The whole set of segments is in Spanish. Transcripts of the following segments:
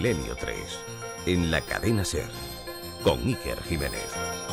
Milenio 3, en la cadena SER, con Iker Jiménez.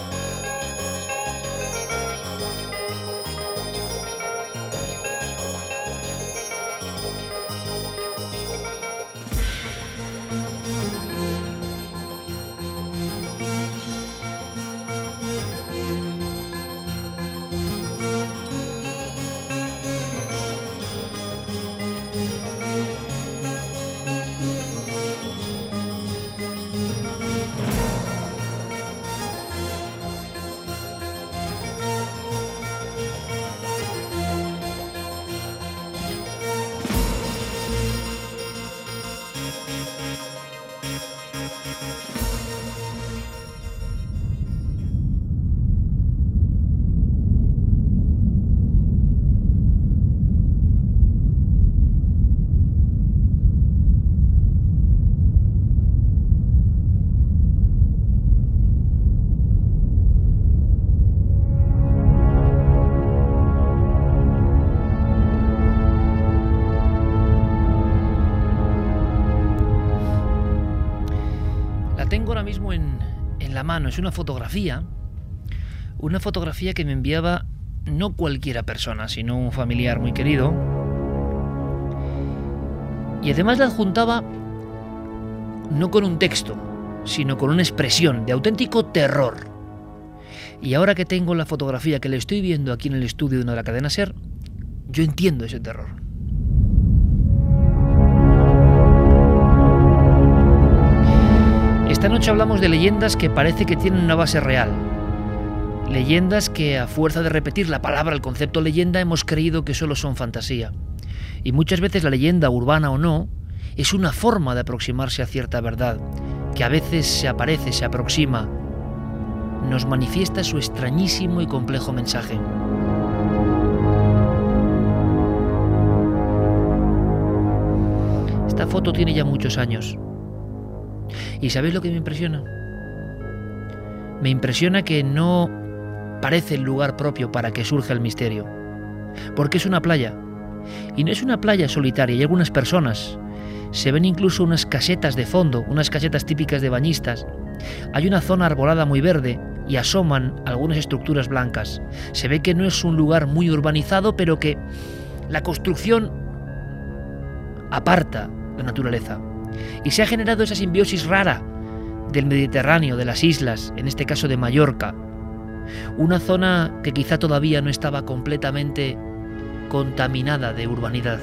Tengo ahora mismo en la mano, es una fotografía que me enviaba no cualquiera persona, sino un familiar muy querido, y además la adjuntaba no con un texto, sino con una expresión de auténtico terror. Y ahora que tengo la fotografía que le estoy viendo aquí en el estudio de la cadena SER, yo entiendo ese terror. Esta noche hablamos de leyendas que parece que tienen una base real. Leyendas que, a fuerza de repetir la palabra, el concepto leyenda, hemos creído que solo son fantasía. Y muchas veces la leyenda, urbana o no, es una forma de aproximarse a cierta verdad, que a veces se aparece, se aproxima, nos manifiesta su extrañísimo y complejo mensaje. Esta foto tiene ya muchos años. ¿Y sabéis lo que me impresiona? Me impresiona que no parece el lugar propio para que surja el misterio. Porque es una playa. Y no es una playa solitaria, hay algunas personas. Se ven incluso unas casetas de fondo, unas casetas típicas de bañistas. Hay una zona arbolada muy verde y asoman algunas estructuras blancas. Se ve que no es un lugar muy urbanizado, pero que la construcción aparta la naturaleza. Y se ha generado esa simbiosis rara del Mediterráneo, de las islas, en este caso de Mallorca. Una zona que quizá todavía no estaba completamente contaminada de urbanidad.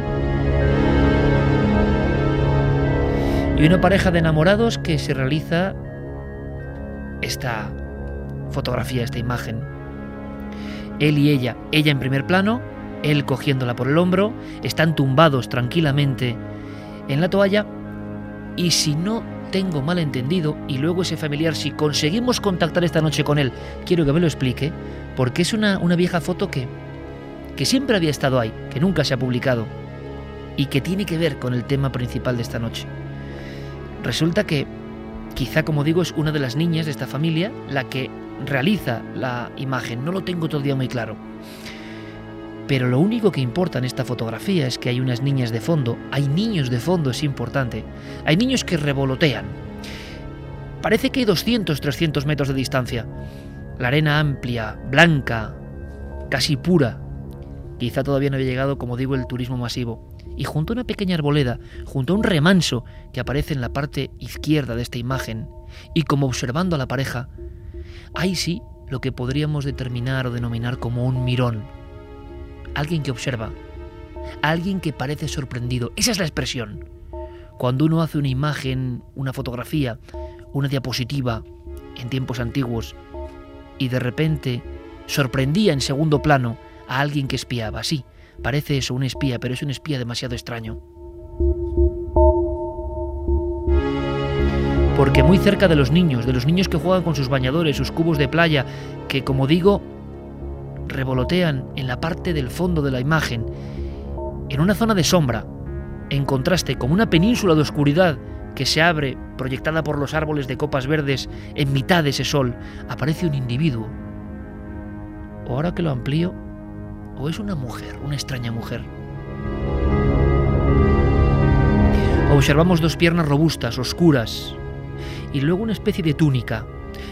Y una pareja de enamorados que se realiza esta fotografía, esta imagen. Él y ella en primer plano, él cogiéndola por el hombro, están tumbados tranquilamente en la toalla, y si no tengo mal entendido, y luego ese familiar, si conseguimos contactar esta noche con él, quiero que me lo explique, porque es una vieja foto que siempre había estado ahí, que nunca se ha publicado, y que tiene que ver con el tema principal de esta noche. Resulta que, quizá, como digo, es una de las niñas de esta familia la que realiza la imagen, no lo tengo todavía muy claro. Pero lo único que importa en esta fotografía es que hay unas niñas de fondo, hay niños de fondo, es importante. Hay niños que revolotean. Parece que hay 200, 300 metros de distancia. La arena amplia, blanca, casi pura. Quizá todavía no había llegado, como digo, el turismo masivo. Y junto a una pequeña arboleda, junto a un remanso que aparece en la parte izquierda de esta imagen, y como observando a la pareja, hay sí lo que podríamos determinar o denominar como un mirón. Alguien que observa, alguien que parece sorprendido. Esa es la expresión. Cuando uno hace una imagen, una fotografía, una diapositiva en tiempos antiguos y de repente sorprendía en segundo plano a alguien que espiaba. Sí, parece eso, un espía, pero es un espía demasiado extraño. Porque muy cerca de los niños que juegan con sus bañadores, sus cubos de playa, que, como digo, revolotean en la parte del fondo de la imagen, en una zona de sombra, en contraste con una península de oscuridad que se abre, proyectada por los árboles de copas verdes, en mitad de ese sol, aparece un individuo. O ahora que lo amplío, o es una mujer, una extraña mujer. Observamos 2 piernas robustas, oscuras, y luego una especie de túnica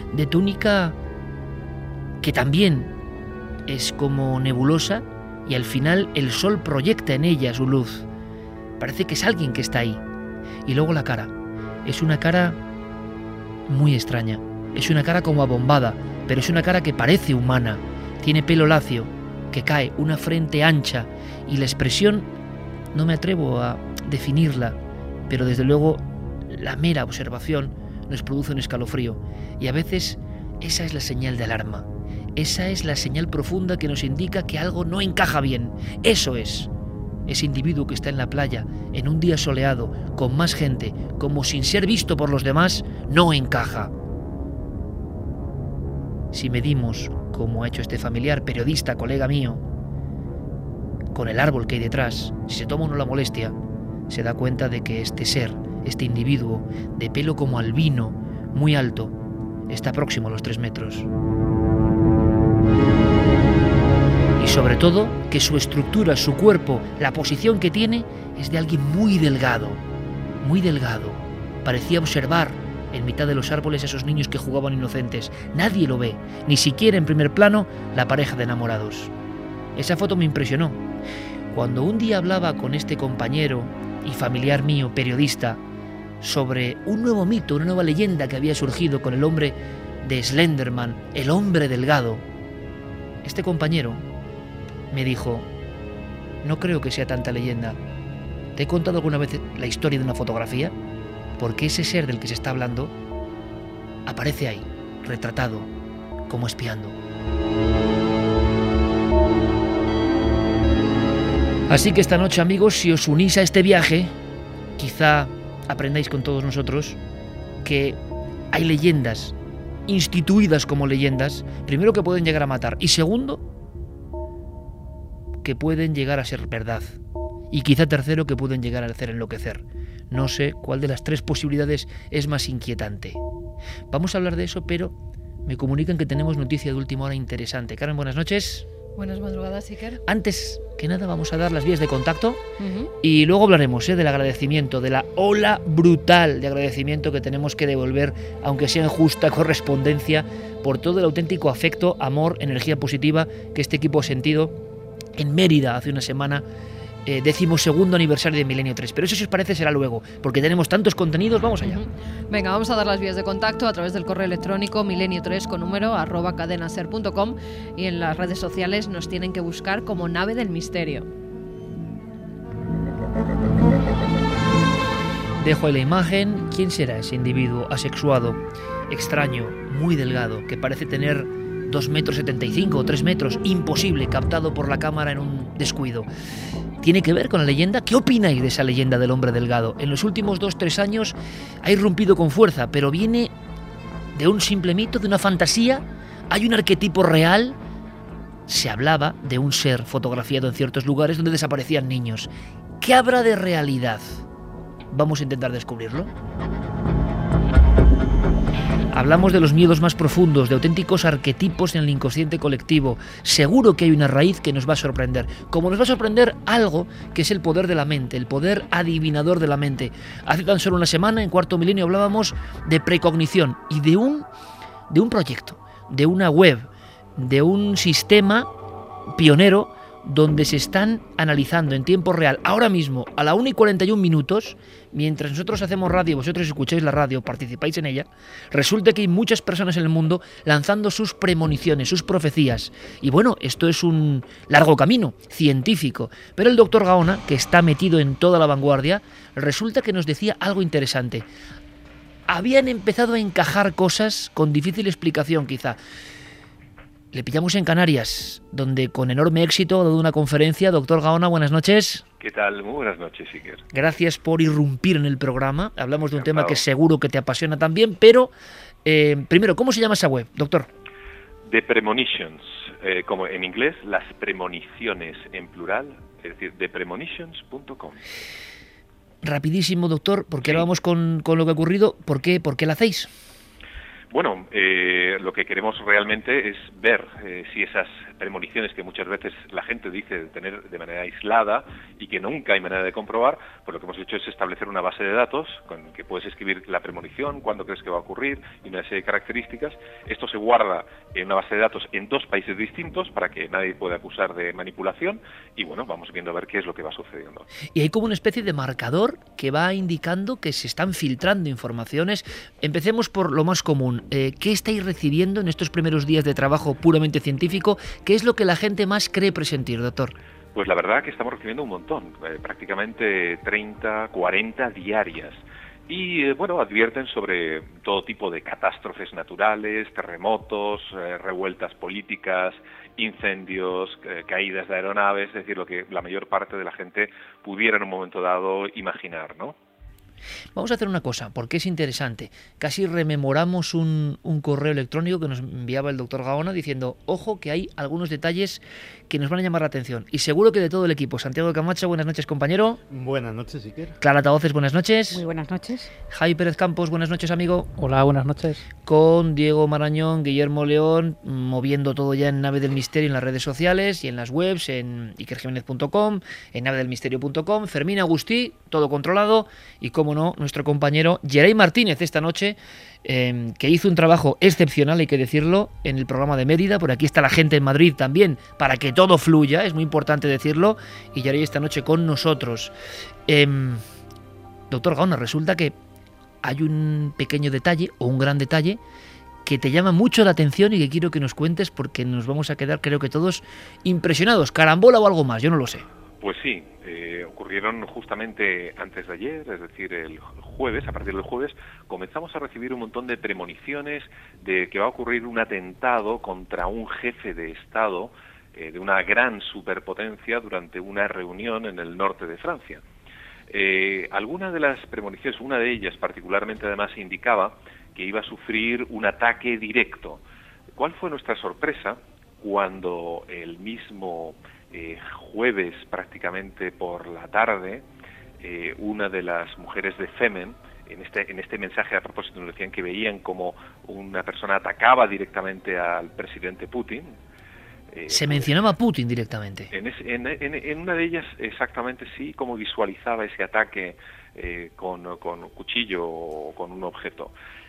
que también es como nebulosa, y al final el sol proyecta en ella su luz. Parece que es alguien que está ahí. Y luego la cara. Es una cara muy extraña. Es una cara como abombada, pero es una cara que parece humana. Tiene pelo lacio, que cae, una frente ancha, y la expresión no me atrevo a definirla, pero desde luego la mera observación nos produce un escalofrío. Y a veces esa es la señal de alarma. Esa es la señal profunda que nos indica que algo no encaja bien. Eso es. Ese individuo que está en la playa, en un día soleado, con más gente, como sin ser visto por los demás, no encaja. Si medimos, como ha hecho este familiar, periodista, colega mío, con el árbol que hay detrás, si se toma uno la molestia, se da cuenta de que este ser, este individuo, de pelo como albino, muy alto, está próximo a los 3 metros. Y sobre todo, que su estructura, su cuerpo, la posición que tiene, es de alguien muy delgado, muy delgado. Parecía observar en mitad de los árboles a esos niños que jugaban inocentes. Nadie lo ve, ni siquiera en primer plano la pareja de enamorados. Esa foto me impresionó. Cuando un día hablaba con este compañero y familiar mío, periodista, sobre un nuevo mito, una nueva leyenda que había surgido con el hombre de Slenderman, el hombre delgado, este compañero me dijo: no creo que sea tanta leyenda. ¿Te he contado alguna vez la historia de una fotografía? Porque ese ser del que se está hablando aparece ahí, retratado, como espiando. Así que esta noche, amigos, si os unís a este viaje, quizá aprendáis con todos nosotros que hay leyendas instituidas como leyendas, primero, que pueden llegar a matar, y segundo, que pueden llegar a ser verdad, y quizá tercero, que pueden llegar a hacer enloquecer. No sé cuál de las 3 posibilidades es más inquietante. Vamos a hablar de eso, pero me comunican que tenemos noticia de última hora interesante. Carmen, buenas noches. Buenas madrugadas, Iker. Antes que nada vamos a dar las vías de contacto y luego hablaremos del agradecimiento, de la ola brutal de agradecimiento que tenemos que devolver, aunque sea en justa correspondencia, por todo el auténtico afecto, amor, energía positiva que este equipo ha sentido en Mérida hace una semana, 12º aniversario de Milenio 3. Pero eso, si os parece, será luego, porque tenemos tantos contenidos. Vamos allá. Venga, vamos a dar las vías de contacto a través del correo electrónico milenio3@cadenaser.com, y en las redes sociales nos tienen que buscar como Nave del Misterio. Dejo ahí la imagen. ¿Quién será ese individuo asexuado, extraño, muy delgado, que parece tener 2,75 metros o 3 metros, imposible, captado por la cámara en un descuido? ¿Tiene que ver con la leyenda? ¿Qué opináis de esa leyenda del hombre delgado? En los últimos 2-3 años ha irrumpido con fuerza, pero viene de un simple mito, de una fantasía. ¿Hay un arquetipo real? Se hablaba de un ser fotografiado en ciertos lugares donde desaparecían niños. ¿Qué habrá de realidad? Vamos a intentar descubrirlo. Hablamos de los miedos más profundos, de auténticos arquetipos en el inconsciente colectivo. Seguro que hay una raíz que nos va a sorprender. Como nos va a sorprender algo que es el poder de la mente, el poder adivinador de la mente. Hace tan solo una semana, en Cuarto Milenio, hablábamos de precognición y de un proyecto, de una web, de un sistema pionero donde se están analizando en tiempo real, ahora mismo, a la 1:41, mientras nosotros hacemos radio, vosotros escucháis la radio, participáis en ella, resulta que hay muchas personas en el mundo lanzando sus premoniciones, sus profecías. Y bueno, esto es un largo camino científico, pero el doctor Gaona, que está metido en toda la vanguardia, resulta que nos decía algo interesante. Habían empezado a encajar cosas con difícil explicación, quizá. Le pillamos en Canarias, donde con enorme éxito ha dado una conferencia. Doctor Gaona, buenas noches. ¿Qué tal? Muy buenas noches, Iker. Gracias por irrumpir en el programa. Hablamos de un tema que seguro que te apasiona también, pero primero, ¿cómo se llama esa web, doctor? The Premonitions, como en inglés, las premoniciones en plural, es decir, thepremonitions.com. Rapidísimo, doctor, porque ahora vamos con lo que ha ocurrido. ¿Por qué la hacéis? Bueno, lo que queremos realmente es ver si esas premoniciones que muchas veces la gente dice tener de manera aislada y que nunca hay manera de comprobar, pues lo que hemos hecho es establecer una base de datos con que puedes escribir la premonición, cuándo crees que va a ocurrir y una serie de características. Esto se guarda en una base de datos en 2 países distintos para que nadie pueda acusar de manipulación y bueno, vamos viendo a ver qué es lo que va sucediendo. Y hay como una especie de marcador que va indicando que se están filtrando informaciones. Empecemos por lo más común. ¿Qué estáis recibiendo en estos primeros días de trabajo puramente científico? ¿Qué es lo que la gente más cree presentir, doctor? Pues la verdad que estamos recibiendo un montón, prácticamente 30, 40 diarias. Y bueno, advierten sobre todo tipo de catástrofes naturales, terremotos, revueltas políticas, incendios, caídas de aeronaves, es decir, lo que la mayor parte de la gente pudiera en un momento dado imaginar, ¿no? Vamos a hacer una cosa, porque es interesante. Casi rememoramos un correo electrónico que nos enviaba el doctor Gaona diciendo, ojo, que hay algunos detalles que nos van a llamar la atención. Y seguro que de todo el equipo. Santiago de Camacho, buenas noches, compañero. Buenas noches, Iker. Clara Tahoces, buenas noches. Muy buenas noches. Javi Pérez Campos, buenas noches, amigo. Hola, buenas noches. Con Diego Marañón, Guillermo León, moviendo todo ya en Nave del Misterio en las redes sociales y en las webs, en ikerjimenez.com, en navedelmisterio.com, Fermín Agustí, todo controlado, y como no, nuestro compañero Geray Martínez esta noche, que hizo un trabajo excepcional, hay que decirlo, en el programa de Mérida. Por aquí está la gente en Madrid también, para que todo fluya, es muy importante decirlo, y Geray esta noche con nosotros. Doctor Gaona, resulta que hay un pequeño detalle, o un gran detalle, que te llama mucho la atención y que quiero que nos cuentes porque nos vamos a quedar, creo que todos, impresionados. ¿Carambola o algo más? Yo no lo sé. Pues sí, ocurrieron justamente antes de ayer, es decir, el jueves. A partir del jueves comenzamos a recibir un montón de premoniciones de que va a ocurrir un atentado contra un jefe de Estado de una gran superpotencia durante una reunión en el norte de Francia. Algunas de las premoniciones, una de ellas particularmente además indicaba que iba a sufrir un ataque directo. ¿Cuál fue nuestra sorpresa cuando el mismo jueves prácticamente por la tarde una de las mujeres de Femen, en este mensaje a propósito nos decían que veían como una persona atacaba directamente al presidente Putin? Se mencionaba a Putin directamente. En una de ellas exactamente sí, como visualizaba ese ataque con un cuchillo o con un objeto.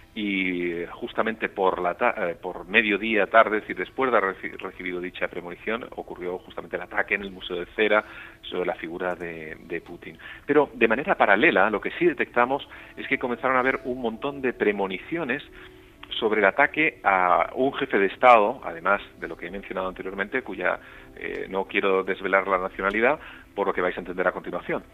Y justamente por mediodía tarde, es decir, después de haber recibido dicha premonición, ocurrió justamente el ataque en el Museo de Cera sobre la figura de Putin. Pero de manera paralela, lo que sí detectamos es que comenzaron a haber un montón de premoniciones sobre el ataque a un jefe de Estado, además de lo que he mencionado anteriormente, cuya no quiero desvelar la nacionalidad, por lo que vais a entender a continuación.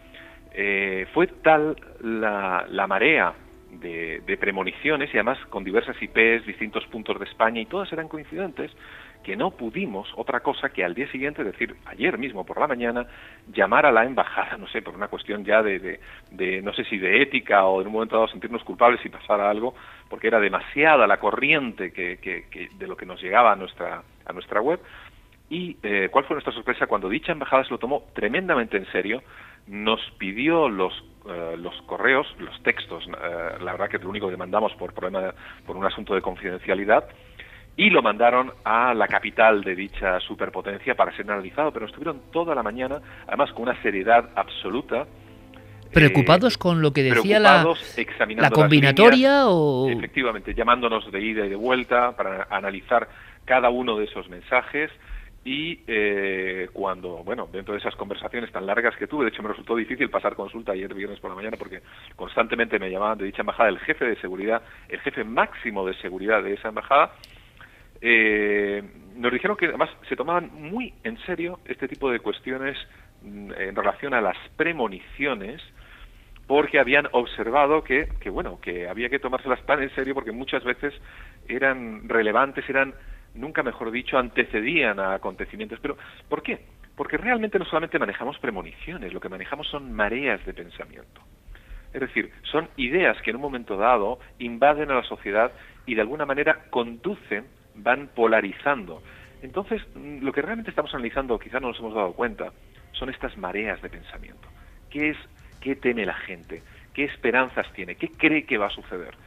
Fue tal la marea de premoniciones, y además con diversas IPs, distintos puntos de España, y todas eran coincidentes, que no pudimos otra cosa que al día siguiente, es decir, ayer mismo por la mañana, llamar a la embajada, no sé, por una cuestión ya de no sé si de ética o en un momento dado sentirnos culpables si pasara algo, porque era demasiada la corriente que de lo que nos llegaba a nuestra web. Y ¿cuál fue nuestra sorpresa? Cuando dicha embajada se lo tomó tremendamente en serio, nos pidió los correos, los textos, la verdad que lo único que mandamos por un asunto de confidencialidad, y lo mandaron a la capital de dicha superpotencia para ser analizado, pero estuvieron toda la mañana, además con una seriedad absoluta. ¿Preocupados con lo que decía la combinatoria? O efectivamente, llamándonos de ida y de vuelta para analizar cada uno de esos mensajes. Y cuando, bueno, dentro de esas conversaciones tan largas que tuve, de hecho me resultó difícil pasar consulta ayer viernes por la mañana porque constantemente me llamaban de dicha embajada el jefe de seguridad, el jefe máximo de seguridad de esa embajada. Nos dijeron que además se tomaban muy en serio este tipo de cuestiones en relación a las premoniciones, porque habían observado que había que tomárselas tan en serio porque muchas veces eran relevantes, nunca mejor dicho, antecedían a acontecimientos. ¿Pero por qué? Porque realmente no solamente manejamos premoniciones, lo que manejamos son mareas de pensamiento. Es decir, son ideas que en un momento dado invaden a la sociedad y de alguna manera van polarizando. Entonces, lo que realmente estamos analizando, quizás no nos hemos dado cuenta, son estas mareas de pensamiento. ¿Qué teme la gente? ¿Qué esperanzas tiene? ¿Qué cree que va a suceder?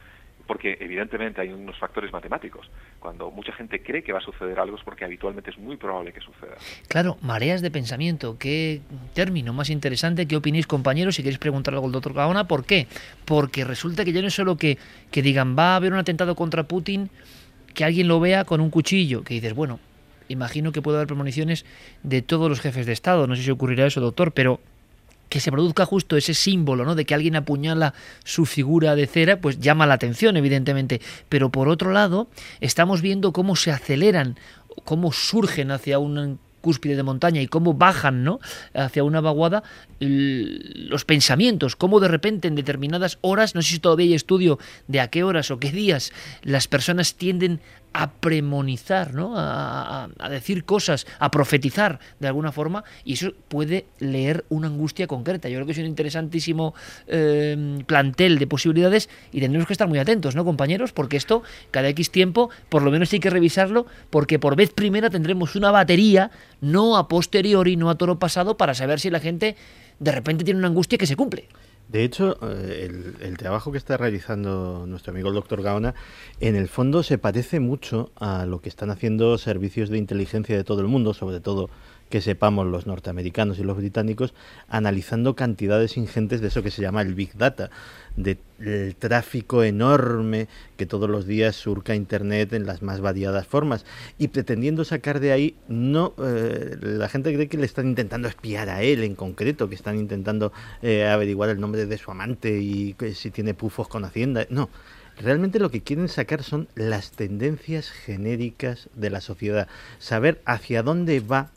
porque evidentemente hay unos factores matemáticos. Cuando mucha gente cree que va a suceder algo es porque habitualmente es muy probable que suceda. Claro, mareas de pensamiento, qué término más interesante. ¿Qué opináis, compañeros? Si queréis preguntar algo al doctor Gaona, ¿por qué? Porque resulta que ya no es solo que digan va a haber un atentado contra Putin, que alguien lo vea con un cuchillo, que dices, bueno, imagino que puede haber premoniciones de todos los jefes de Estado, no sé si ocurrirá eso, doctor, pero que se produzca justo ese símbolo, ¿no?, de que alguien apuñala su figura de cera, pues llama la atención, evidentemente. Pero por otro lado, estamos viendo cómo se aceleran, cómo surgen hacia una cúspide de montaña y cómo bajan, ¿no?, hacia una vaguada los pensamientos, cómo de repente en determinadas horas, no sé si todavía hay estudio de a qué horas o qué días, las personas tienden a premonizar, ¿no?, a decir cosas, a profetizar de alguna forma, y eso puede leer una angustia concreta. Yo creo que es un interesantísimo plantel de posibilidades y tendremos que estar muy atentos, ¿no, compañeros? Porque esto, cada X tiempo, por lo menos hay que revisarlo, porque por vez primera tendremos una batería, no a posteriori, no a toro pasado, para saber si la gente de repente tiene una angustia que se cumple. De hecho, el trabajo que está realizando nuestro amigo el doctor Gaona, en el fondo se parece mucho a lo que están haciendo servicios de inteligencia de todo el mundo, sobre todo que sepamos los norteamericanos y los británicos, analizando cantidades ingentes de eso que se llama el Big Data, del tráfico enorme que todos los días surca Internet en las más variadas formas, y pretendiendo sacar de ahí, no la gente cree que le están intentando espiar a él en concreto, que están intentando averiguar el nombre de su amante y que si tiene pufos con Hacienda. No, realmente lo que quieren sacar son las tendencias genéricas de la sociedad, saber hacia dónde va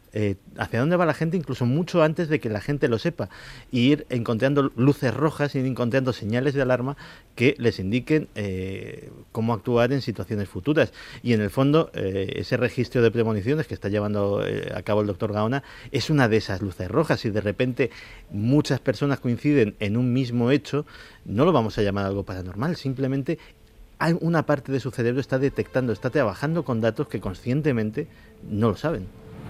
la gente, incluso mucho antes de que la gente lo sepa, e ir encontrando luces rojas, ir encontrando señales de alarma que les indiquen cómo actuar en situaciones futuras. Y en el fondo, ese registro de premoniciones que está llevando a cabo el doctor Gaona es una de esas luces rojas. Si de repente muchas personas coinciden en un mismo hecho, no lo vamos a llamar algo paranormal, simplemente hay una parte de su cerebro está detectando, está trabajando con datos que conscientemente no lo saben.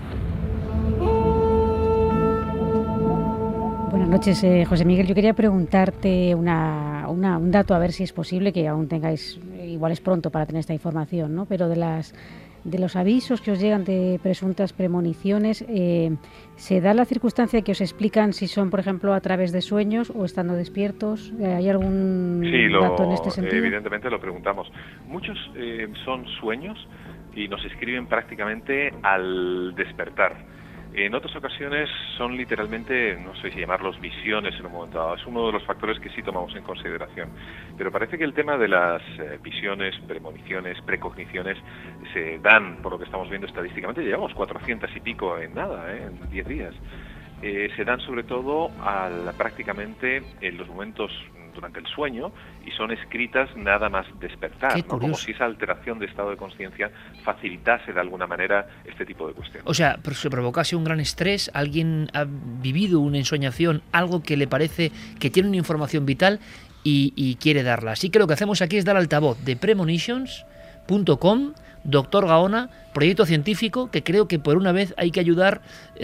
Buenas noches, José Miguel. Yo quería preguntarte un dato, a ver si es posible, que aún tengáis, igual es pronto para tener esta información, ¿no? Pero de los avisos que os llegan de presuntas premoniciones, ¿se da la circunstancia que os explican si son, por ejemplo, a través de sueños o estando despiertos? ¿Hay algún dato en este sentido? Evidentemente lo preguntamos. Muchos son sueños y nos escriben prácticamente al despertar. En otras ocasiones son literalmente, no sé si llamarlos visiones en un momento dado. Es uno de los factores que sí tomamos en consideración. Pero parece que el tema de las visiones, premoniciones, precogniciones se dan, por lo que estamos viendo estadísticamente, llevamos 400 y pico en nada, en 10 días. Se dan sobre todo prácticamente en los momentos durante el sueño y son escritas nada más despertar, ¿no? Como si esa alteración de estado de conciencia facilitase de alguna manera este tipo de cuestiones. O sea, se provocase un gran estrés, alguien ha vivido una ensoñación, algo que le parece que tiene una información vital y quiere darla. Así que lo que hacemos aquí es dar altavoz de premonitions.com, doctor Gaona, proyecto científico que creo que por una vez hay que ayudar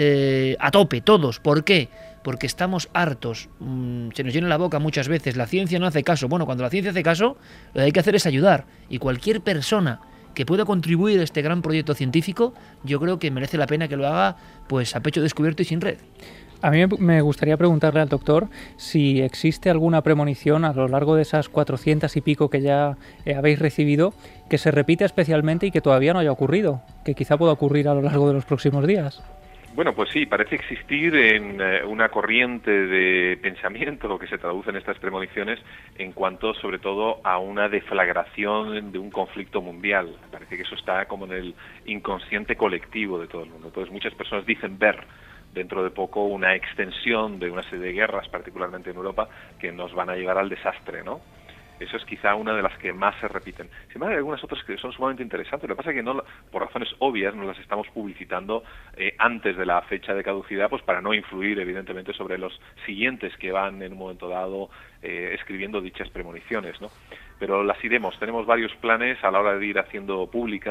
a tope, todos. ¿Por qué? Porque estamos hartos, se nos llena la boca muchas veces, la ciencia no hace caso. Bueno, cuando la ciencia hace caso, lo que hay que hacer es ayudar. Y cualquier persona que pueda contribuir a este gran proyecto científico, yo creo que merece la pena que lo haga pues a pecho descubierto y sin red. A mí me gustaría preguntarle al doctor si existe alguna premonición a lo largo de esas 400 y pico que ya habéis recibido que se repite especialmente y que todavía no haya ocurrido, que quizá pueda ocurrir a lo largo de los próximos días. Bueno, pues sí, parece existir en una corriente de pensamiento que se traduce en estas premoniciones en cuanto, sobre todo, a una deflagración de un conflicto mundial. Parece que eso está como en el inconsciente colectivo de todo el mundo. Entonces, muchas personas dicen ver dentro de poco una extensión de una serie de guerras, particularmente en Europa, que nos van a llevar al desastre, ¿no? Eso es quizá una de las que más se repiten. Sin embargo, hay algunas otras que son sumamente interesantes. Lo que pasa es que no, por razones obvias no las estamos publicitando antes de la fecha de caducidad, pues para no influir evidentemente sobre los siguientes que van en un momento dado escribiendo dichas premoniciones, ¿no? Pero las iremos. Tenemos varios planes a la hora de ir haciendo públicas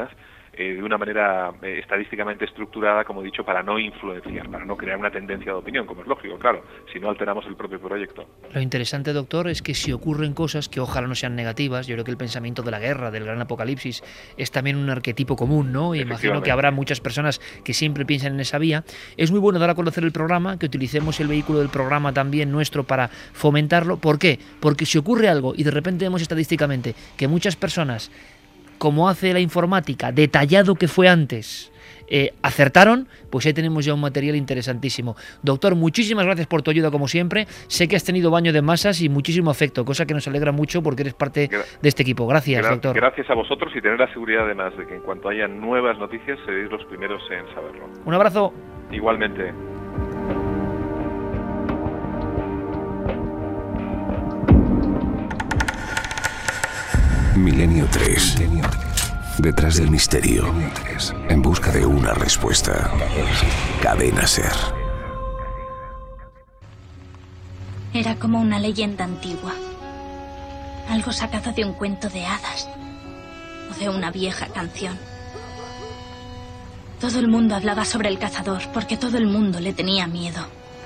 de una manera estadísticamente estructurada, como he dicho, para no influenciar, para no crear una tendencia de opinión, como es lógico, claro, si no alteramos el propio proyecto. Lo interesante, doctor, es que si ocurren cosas que ojalá no sean negativas, yo creo que el pensamiento de la guerra, del gran apocalipsis, es también un arquetipo común, ¿no? Y imagino que habrá muchas personas que siempre piensan en esa vía. Es muy bueno dar a conocer el programa, que utilicemos el vehículo del programa también nuestro para fomentarlo. ¿Por qué? Porque si ocurre algo y de repente vemos estadísticamente que muchas personas, como hace la informática, detallado que fue antes, acertaron, pues ahí tenemos ya un material interesantísimo. Doctor, muchísimas gracias por tu ayuda como siempre. Sé que has tenido baño de masas y muchísimo afecto, cosa que nos alegra mucho porque eres parte de este equipo. Gracias, doctor. Gracias a vosotros y tener la seguridad además de que en cuanto haya nuevas noticias seréis los primeros en saberlo. Un abrazo. Igualmente. Milenio 3. Detrás del misterio. En busca de una respuesta. Cadena SER. Era como una leyenda antigua. Algo sacado de un cuento de hadas. O de una vieja canción. Todo el mundo hablaba sobre el cazador porque todo el mundo le tenía miedo.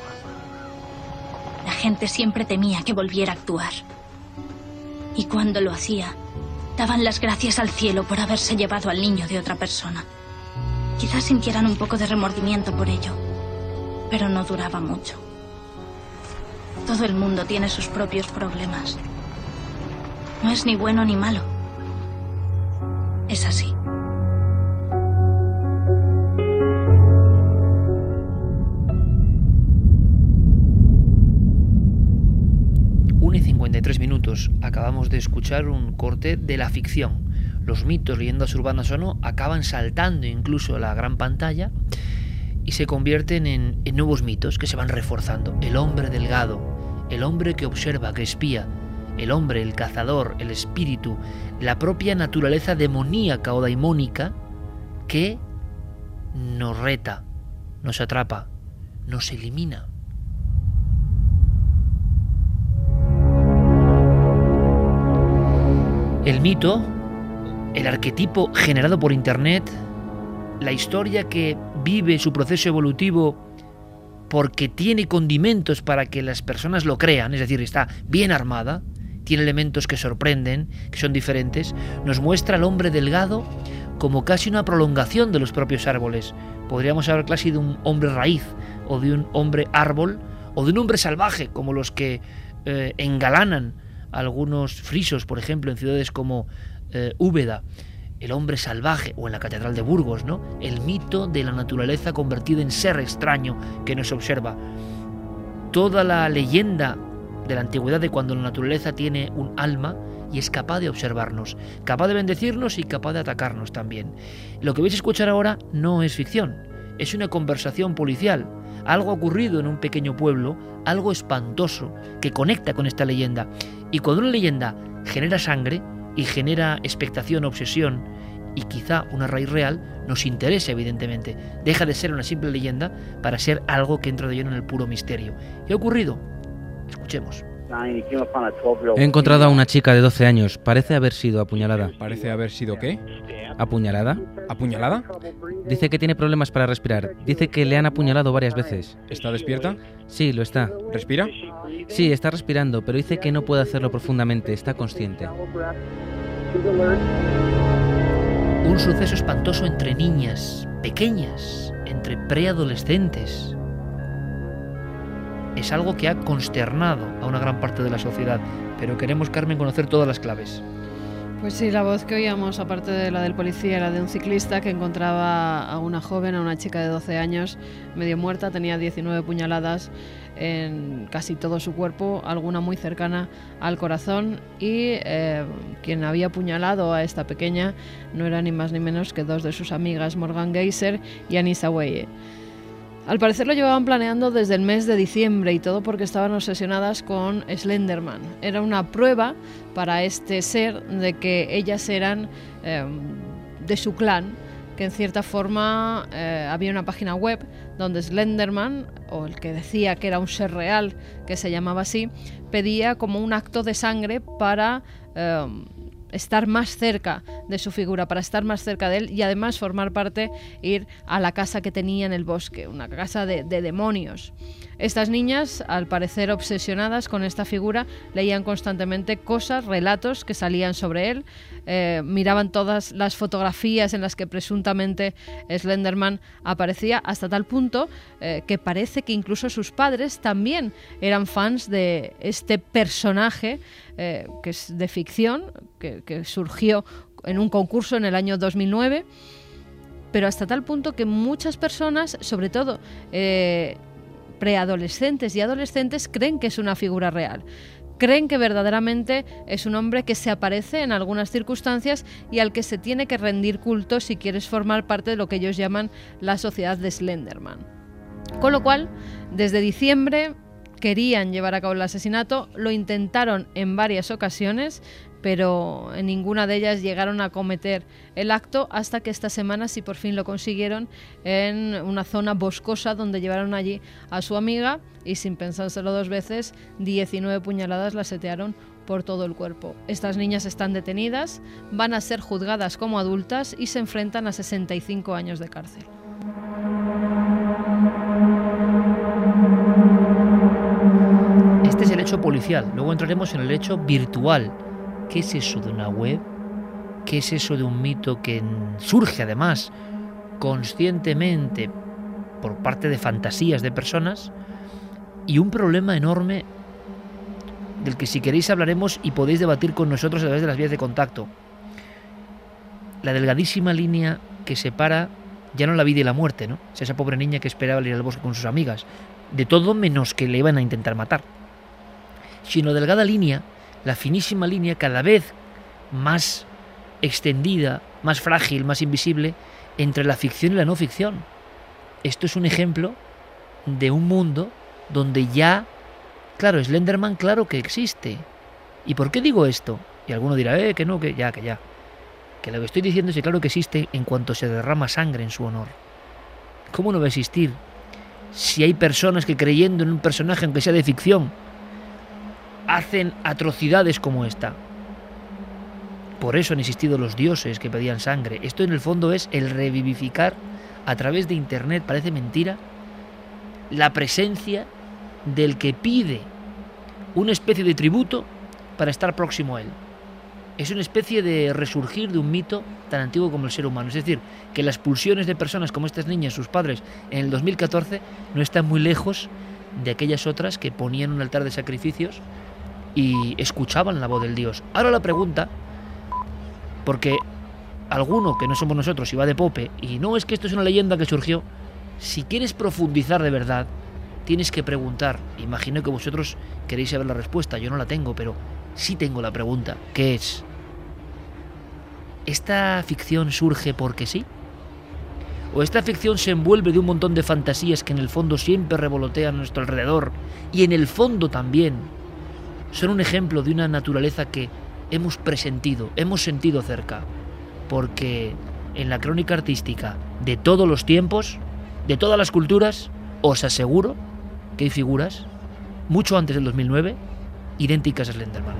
La gente siempre temía que volviera a actuar. Y cuando lo hacía, daban las gracias al cielo por haberse llevado al niño de otra persona. Quizás sintieran un poco de remordimiento por ello, pero no duraba mucho. Todo el mundo tiene sus propios problemas. No es ni bueno ni malo. Es así. y 53 minutos. Acabamos de escuchar un corte de la ficción. Los mitos, leyendas urbanas o no, acaban saltando incluso a la gran pantalla y se convierten en nuevos mitos que se van reforzando. El hombre delgado, el hombre que observa, que espía, el hombre, el cazador, el espíritu, la propia naturaleza demoníaca o daimónica que nos reta, nos atrapa, nos elimina. El mito, el arquetipo generado por Internet, la historia que vive su proceso evolutivo porque tiene condimentos para que las personas lo crean, es decir, está bien armada, tiene elementos que sorprenden, que son diferentes, nos muestra al hombre delgado como casi una prolongación de los propios árboles. Podríamos hablar casi de un hombre raíz, o de un hombre árbol, o de un hombre salvaje, como los que engalanan algunos frisos, por ejemplo, en ciudades como Úbeda, el hombre salvaje, o en la Catedral de Burgos, ¿no? El mito de la naturaleza convertida en ser extraño que nos observa. Toda la leyenda de la antigüedad de cuando la naturaleza tiene un alma y es capaz de observarnos, capaz de bendecirnos y capaz de atacarnos también. Lo que vais a escuchar ahora no es ficción, es una conversación policial, algo ocurrido en un pequeño pueblo, algo espantoso que conecta con esta leyenda. Y cuando una leyenda genera sangre y genera expectación, obsesión y quizá una raíz real, nos interesa evidentemente. Deja de ser una simple leyenda para ser algo que entra de lleno en el puro misterio. ¿Qué ha ocurrido? Escuchemos. He encontrado a una chica de 12 años. Parece haber sido apuñalada. ¿Parece haber sido qué? ¿Apuñalada? ¿Apuñalada? Dice que tiene problemas para respirar. Dice que le han apuñalado varias veces. ¿Está despierta? Sí, lo está. ¿Respira? Sí, está respirando, pero dice que no puede hacerlo profundamente. Está consciente. Un suceso espantoso entre niñas, pequeñas, entre preadolescentes. Es algo que ha consternado a una gran parte de la sociedad, pero queremos, Carmen, conocer todas las claves. Pues sí, la voz que oíamos, aparte de la del policía, era de un ciclista que encontraba a una joven, a una chica de 12 años, medio muerta, tenía 19 puñaladas en casi todo su cuerpo, alguna muy cercana al corazón, y quien había apuñalado a esta pequeña no era ni más ni menos que dos de sus amigas, Morgan Geyser y Anissa Weye. Al parecer lo llevaban planeando desde el mes de diciembre, y todo porque estaban obsesionadas con Slenderman. Era una prueba para este ser de que ellas eran de su clan, que en cierta forma había una página web donde Slenderman, o el que decía que era un ser real, que se llamaba así, pedía como un acto de sangre para estar más cerca de su figura, para estar más cerca de él y además formar parte, ir a la casa que tenía en el bosque, una casa de demonios. Estas niñas, al parecer obsesionadas con esta figura, leían constantemente cosas, relatos que salían sobre él, miraban todas las fotografías en las que presuntamente Slenderman aparecía, hasta tal punto que parece que incluso sus padres también eran fans de este personaje que es de ficción, que surgió en un concurso en el año 2009, pero hasta tal punto que muchas personas, sobre todo preadolescentes y adolescentes, creen que es una figura real. Creen que verdaderamente es un hombre que se aparece en algunas circunstancias y al que se tiene que rendir culto si quieres formar parte de lo que ellos llaman la sociedad de Slenderman. Con lo cual, desde diciembre querían llevar a cabo el asesinato, lo intentaron en varias ocasiones, pero en ninguna de ellas llegaron a cometer el acto, hasta que esta semana sí por fin lo consiguieron en una zona boscosa donde llevaron allí a su amiga y, sin pensárselo dos veces, 19 puñaladas la setearon por todo el cuerpo. Estas niñas están detenidas, van a ser juzgadas como adultas y se enfrentan a 65 años de cárcel. Este es el hecho policial. Luego entraremos en el hecho virtual. ¿Qué es eso de una web? ¿Qué es eso de un mito que surge además conscientemente por parte de fantasías de personas? Y un problema enorme del que, si queréis, hablaremos y podéis debatir con nosotros a través de las vías de contacto. La delgadísima línea que separa ya no la vida y la muerte, ¿no? Es esa pobre niña que esperaba ir al bosque con sus amigas, de todo menos que le iban a intentar matar. Sino delgada línea, la finísima línea, cada vez más extendida, más frágil, más invisible, entre la ficción y la no ficción. Esto es un ejemplo de un mundo donde ya, claro, Slenderman claro que existe. ¿Y por qué digo esto? Y alguno dirá, que no, que ya. Que lo que estoy diciendo es que claro que existe en cuanto se derrama sangre en su honor. ¿Cómo no va a existir si hay personas que, creyendo en un personaje, aunque sea de ficción, hacen atrocidades como esta? Por eso han existido los dioses que pedían sangre. Esto en el fondo es el revivificar a través de internet, parece mentira, la presencia del que pide una especie de tributo para estar próximo a él. Es una especie de resurgir de un mito tan antiguo como el ser humano. Es decir, que las pulsiones de personas como estas niñas, sus padres, en el 2014, no están muy lejos de aquellas otras que ponían un altar de sacrificios y escuchaban la voz del Dios. Ahora la pregunta, porque alguno que no somos nosotros y va de pope, y no, es que esto es una leyenda que surgió, si quieres profundizar de verdad, tienes que preguntar. Imagino que vosotros queréis saber la respuesta, yo no la tengo, pero sí tengo la pregunta, que es: ¿esta ficción surge porque sí? ¿O esta ficción se envuelve de un montón de fantasías que en el fondo siempre revolotean a nuestro alrededor y en el fondo también son un ejemplo de una naturaleza que hemos presentido, hemos sentido cerca? Porque en la crónica artística de todos los tiempos, de todas las culturas, os aseguro que hay figuras, mucho antes del 2009, idénticas a Slenderman.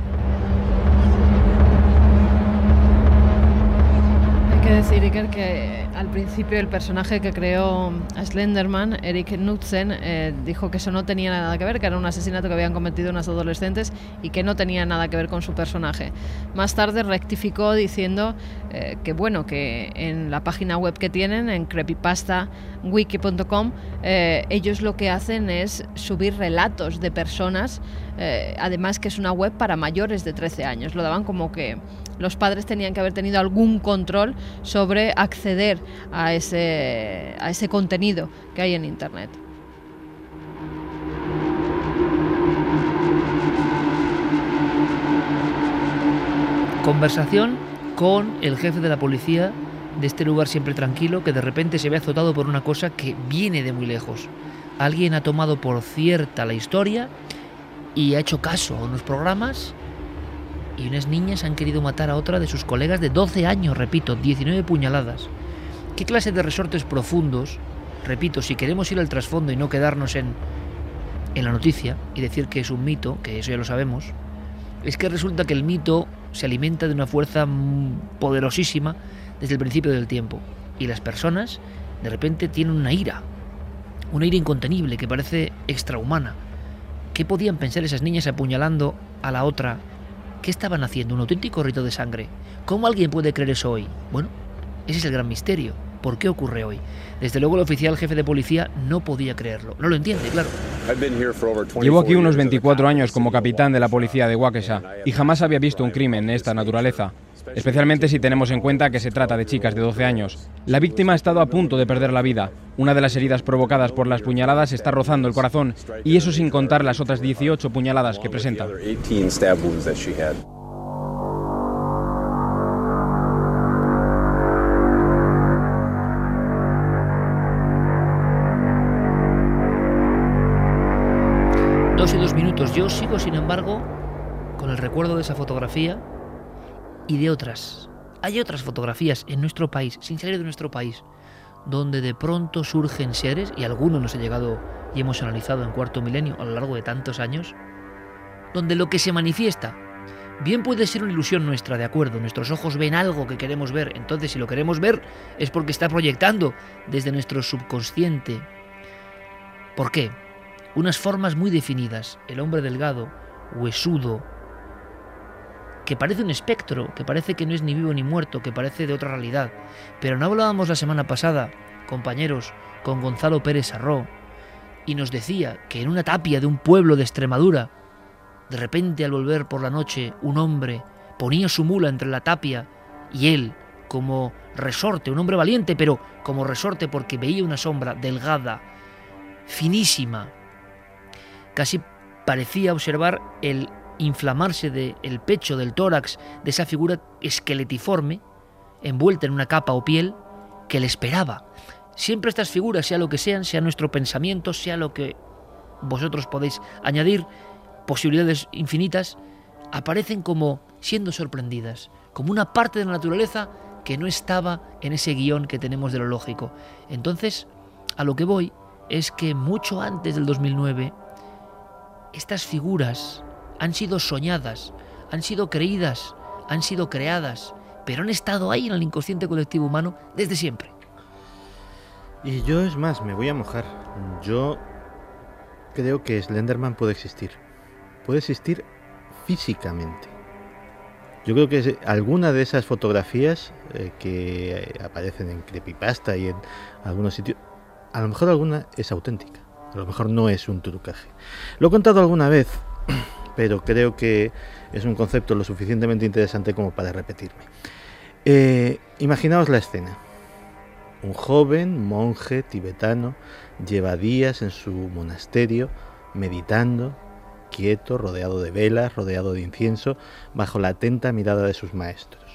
Hay que decir, Iker, que al principio el personaje que creó a Slenderman, Erik Knudsen, dijo que eso no tenía nada que ver, que era un asesinato que habían cometido unas adolescentes y que no tenía nada que ver con su personaje. Más tarde rectificó diciendo que en la página web que tienen, en creepypastawiki.com, ellos lo que hacen es subir relatos de personas, además que es una web para mayores de 13 años. Lo daban como que los padres tenían que haber tenido algún control sobre acceder a ese contenido que hay en internet. Conversación con el jefe de la policía de este lugar siempre tranquilo, que de repente se ve azotado por una cosa que viene de muy lejos. Alguien ha tomado por cierta la historia y ha hecho caso a unos programas, y unas niñas han querido matar a otra de sus colegas de 12 años, repito, 19 puñaladas. ¿Qué clase de resortes profundos? Repito, si queremos ir al trasfondo y no quedarnos en la noticia y decir que es un mito, que eso ya lo sabemos, es que resulta que el mito se alimenta de una fuerza poderosísima desde el principio del tiempo. Y las personas, de repente, tienen una ira incontenible que parece extrahumana. ¿Qué podían pensar esas niñas apuñalando a la otra? ¿Qué estaban haciendo? ¿Un auténtico rito de sangre? ¿Cómo alguien puede creer eso hoy? Bueno, ese es el gran misterio. ¿Por qué ocurre hoy? Desde luego el oficial jefe de policía no podía creerlo. No lo entiende, claro. Llevo aquí unos 24 años como capitán de la policía de Waukesha y jamás había visto un crimen de esta naturaleza. Especialmente si tenemos en cuenta que se trata de chicas de 12 años. La víctima ha estado a punto de perder la vida. Una de las heridas provocadas por las puñaladas está rozando el corazón, y eso sin contar las otras 18 puñaladas que presenta. Yo sigo, sin embargo, con el recuerdo de esa fotografía y de otras. Hay otras fotografías en nuestro país, sin salir de nuestro país, donde de pronto surgen seres, y algunos nos ha llegado y hemos analizado en Cuarto Milenio a lo largo de tantos años, donde lo que se manifiesta bien puede ser una ilusión nuestra, de acuerdo, nuestros ojos ven algo que queremos ver, entonces si lo queremos ver es porque está proyectando desde nuestro subconsciente. ¿Por qué? Unas formas muy definidas, el hombre delgado, huesudo, que parece un espectro, que parece que no es ni vivo ni muerto, que parece de otra realidad. Pero no hablábamos la semana pasada, compañeros, con Gonzalo Pérez Sarró, y nos decía que en una tapia de un pueblo de Extremadura, de repente al volver por la noche, un hombre ponía su mula entre la tapia y él, como resorte, un hombre valiente, pero como resorte porque veía una sombra delgada, finísima. Casi parecía observar el inflamarse del pecho, del tórax, de esa figura esqueletiforme, envuelta en una capa o piel, que le esperaba. Siempre estas figuras, sea lo que sean, sea nuestro pensamiento, sea lo que vosotros podéis añadir, posibilidades infinitas, aparecen como siendo sorprendidas, como una parte de la naturaleza que no estaba en ese guión que tenemos de lo lógico. Entonces, a lo que voy es que mucho antes del 2009, estas figuras han sido soñadas, han sido creídas, han sido creadas, pero han estado ahí en el inconsciente colectivo humano desde siempre. Y yo, es más, me voy a mojar. Yo creo que Slenderman puede existir. Puede existir físicamente. Yo creo que alguna de esas fotografías que aparecen en Creepypasta y en algunos sitios, a lo mejor alguna es auténtica. A lo mejor no es un trucaje. Lo he contado alguna vez, pero creo que es un concepto lo suficientemente interesante como para repetirme. Imaginaos la escena. Un joven monje tibetano lleva días en su monasterio meditando, quieto, rodeado de velas, rodeado de incienso, bajo la atenta mirada de sus maestros.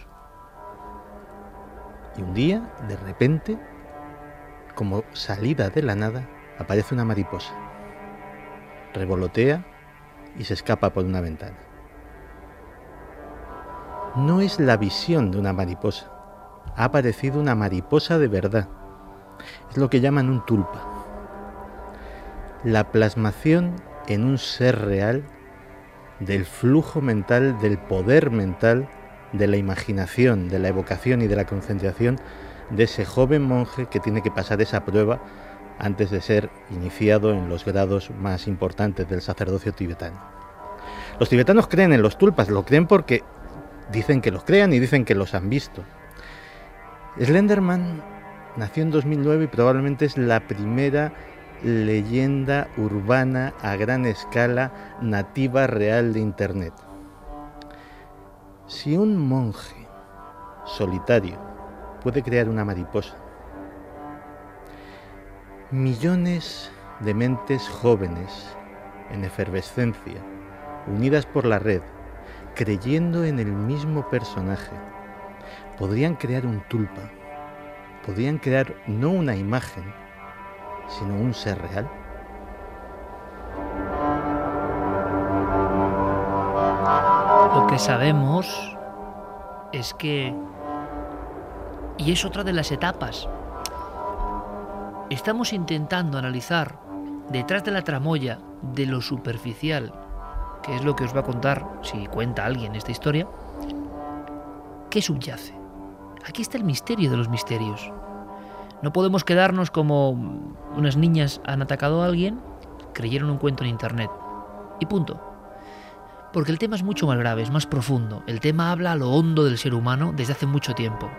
Y un día, de repente, como salida de la nada, aparece una mariposa. Revolotea y se escapa por una ventana. No es la visión de una mariposa. Ha aparecido una mariposa de verdad. Es lo que llaman un tulpa. La plasmación en un ser real del flujo mental, del poder mental, de la imaginación, de la evocación y de la concentración de ese joven monje que tiene que pasar esa prueba antes de ser iniciado en los grados más importantes del sacerdocio tibetano. Los tibetanos creen en los tulpas, lo creen porque dicen que los crean y dicen que los han visto. Slenderman nació en 2009 y probablemente es la primera leyenda urbana a gran escala nativa real de Internet. Si un monje solitario puede crear una mariposa, millones de mentes jóvenes en efervescencia, unidas por la red, creyendo en el mismo personaje, podrían crear un tulpa, podrían crear no una imagen, sino un ser real. Lo que sabemos es que, y es otra de las etapas, estamos intentando analizar detrás de la tramoya de lo superficial que es lo que os va a contar, si cuenta alguien esta historia, ¿qué subyace? Aquí está el misterio de los misterios. No podemos quedarnos como unas niñas han atacado a alguien, creyeron un cuento en internet y punto. Porque el tema es mucho más grave, es más profundo. El tema habla a lo hondo del ser humano desde hace mucho tiempo.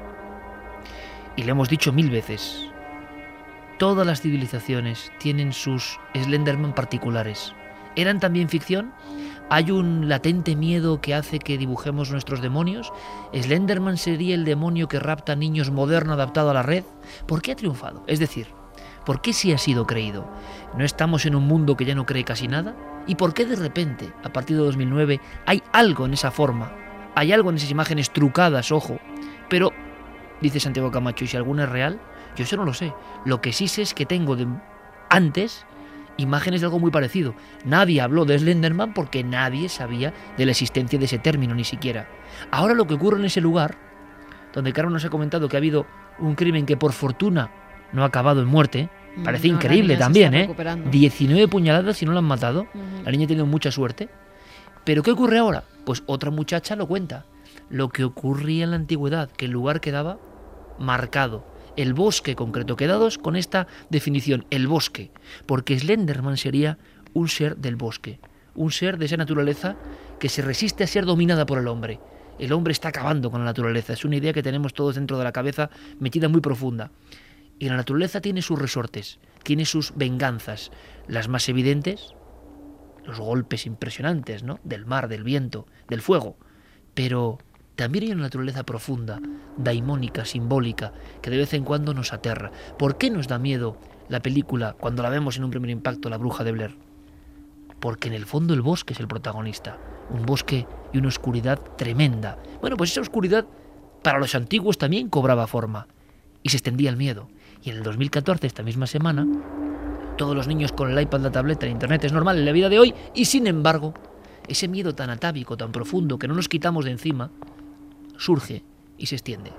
Y le hemos dicho 1000 veces. Todas las civilizaciones tienen sus Slenderman particulares. ¿Eran también ficción? ¿Hay un latente miedo que hace que dibujemos nuestros demonios? ¿Slenderman sería el demonio que rapta niños moderno adaptado a la red? ¿Por qué ha triunfado? Es decir, ¿por qué sí ha sido creído? ¿No estamos en un mundo que ya no cree casi nada? ¿Y por qué de repente, a partir de 2009, hay algo en esa forma? Hay algo en esas imágenes trucadas, ojo. Pero, dice Santiago Camacho, ¿y si alguna es real? Yo eso no lo sé. Lo que sí sé es que tengo de antes imágenes de algo muy parecido. Nadie habló de Slenderman porque nadie sabía de la existencia de ese término, ni siquiera. Ahora lo que ocurre en ese lugar, donde Carmen nos ha comentado que ha habido un crimen que por fortuna no ha acabado en muerte, parece increíble también, 19 puñaladas y no la han matado. La niña ha tenido mucha suerte. ¿Pero qué ocurre ahora? Pues otra muchacha lo cuenta. Lo que ocurría en la antigüedad, que el lugar quedaba marcado. El bosque concreto, quedados con esta definición, el bosque. Porque Slenderman sería un ser del bosque. Un ser de esa naturaleza que se resiste a ser dominada por el hombre. El hombre está acabando con la naturaleza. Es una idea que tenemos todos dentro de la cabeza, metida muy profunda. Y la naturaleza tiene sus resortes, tiene sus venganzas. Las más evidentes, los golpes impresionantes, ¿no? Del mar, del viento, del fuego. Pero también hay una naturaleza profunda, daimónica, simbólica, que de vez en cuando nos aterra. ¿Por qué nos da miedo la película cuando la vemos en un primer impacto, La Bruja de Blair? Porque en el fondo el bosque es el protagonista. Un bosque y una oscuridad tremenda. Bueno, pues esa oscuridad para los antiguos también cobraba forma. Y se extendía el miedo. Y en el 2014, esta misma semana, todos los niños con el iPad, la tableta, el internet es normal en la vida de hoy, y sin embargo, ese miedo tan atávico, tan profundo, que no nos quitamos de encima, surge y se extiende.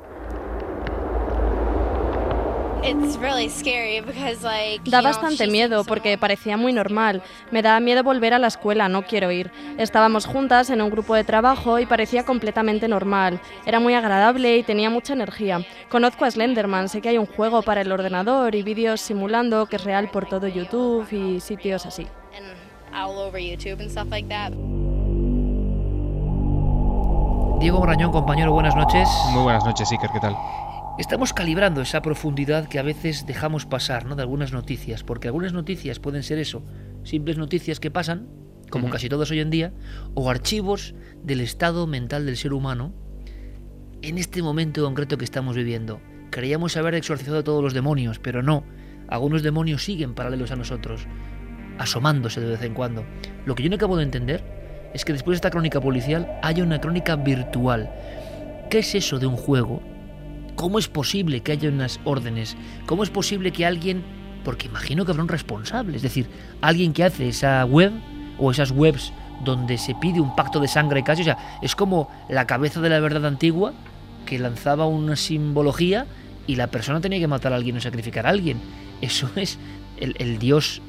Da bastante miedo porque parecía muy normal. Me daba miedo volver a la escuela, no quiero ir. Estábamos juntas en un grupo de trabajo y parecía completamente normal. Era muy agradable y tenía mucha energía. Conozco a Slenderman, sé que hay un juego para el ordenador y vídeos simulando que es real por todo YouTube y sitios así. Diego Morañón, compañero, buenas noches. Muy buenas noches, Iker, ¿qué tal? Estamos calibrando esa profundidad que a veces dejamos pasar, ¿no?, de algunas noticias, porque algunas noticias pueden ser eso, simples noticias que pasan, como casi todas hoy en día, o archivos del estado mental del ser humano en este momento concreto que estamos viviendo. Creíamos haber exorcizado todos los demonios, pero no, algunos demonios siguen paralelos a nosotros, asomándose de vez en cuando. Lo que yo no acabo de entender es que después de esta crónica policial haya una crónica virtual. ¿Qué es eso de un juego? ¿Cómo es posible que haya unas órdenes? ¿Cómo es posible que alguien, porque imagino que habrá un responsable, es decir, alguien que hace esa web o esas webs donde se pide un pacto de sangre casi, o sea, es como la cabeza de la verdad antigua que lanzaba una simbología y la persona tenía que matar a alguien o sacrificar a alguien. Eso es el dios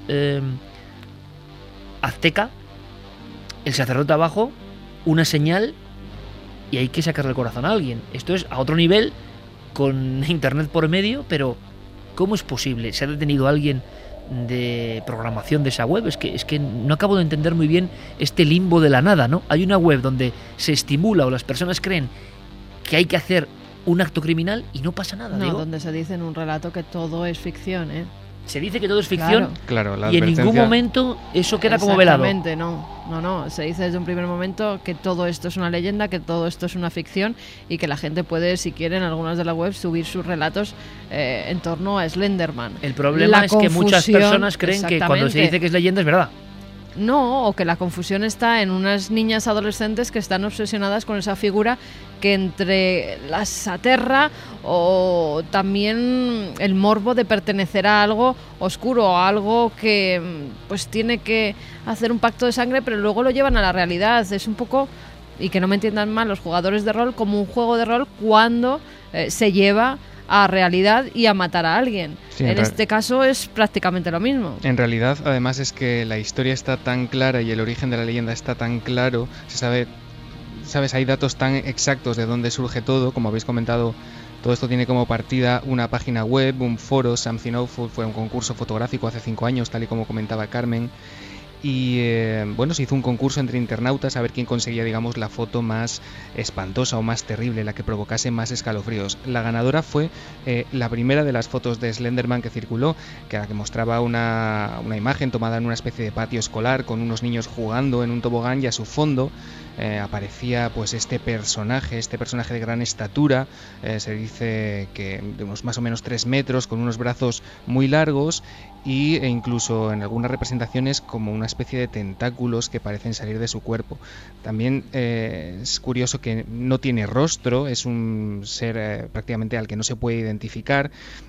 azteca, el sacerdote abajo, una señal y hay que sacarle el corazón a alguien. Esto es a otro nivel, con internet por medio, pero ¿cómo es posible? ¿Se ha detenido alguien de programación de esa web? Es que no acabo de entender muy bien este limbo de la nada, ¿no? Hay una web donde se estimula o las personas creen que hay que hacer un acto criminal y no pasa nada. No, digo, donde se dice en un relato que todo es ficción, ¿eh? Se dice que todo es ficción, claro, y en ningún momento eso queda como velado. Exactamente, no. Se dice desde un primer momento que todo esto es una leyenda, que todo esto es una ficción y que la gente puede, si quiere, en algunas de las webs subir sus relatos en torno a Slenderman. El problema es que muchas personas creen que cuando se dice que es leyenda es verdad. No, o que la confusión está en unas niñas adolescentes que están obsesionadas con esa figura que entre las aterra o también el morbo de pertenecer a algo oscuro, a algo que pues tiene que hacer un pacto de sangre, pero luego lo llevan a la realidad. Es un poco, y que no me entiendan mal los jugadores de rol, como un juego de rol cuando se lleva a realidad y a matar a alguien. Sí, en este caso es prácticamente lo mismo. En realidad, además, es que la historia está tan clara y el origen de la leyenda está tan claro, se sabe, ¿sabes? Hay datos tan exactos de dónde surge todo, como habéis comentado. Todo esto tiene como partida una página web, un foro. Something Awful fue un concurso fotográfico hace 5 años, tal y como comentaba Carmen. Y bueno, se hizo un concurso entre internautas a ver quién conseguía, digamos, la foto más espantosa o más terrible, la que provocase más escalofríos. La ganadora fue la primera de las fotos de Slenderman que circuló, que mostraba una imagen tomada en una especie de patio escolar con unos niños jugando en un tobogán, y a su fondo aparecía pues este personaje de gran estatura, se dice que de unos más o menos 3 metros, con unos brazos muy largos e incluso en algunas representaciones como una especie de tentáculos que parecen salir de su cuerpo. También es curioso que no tiene rostro, es un ser prácticamente al que no se puede identificar.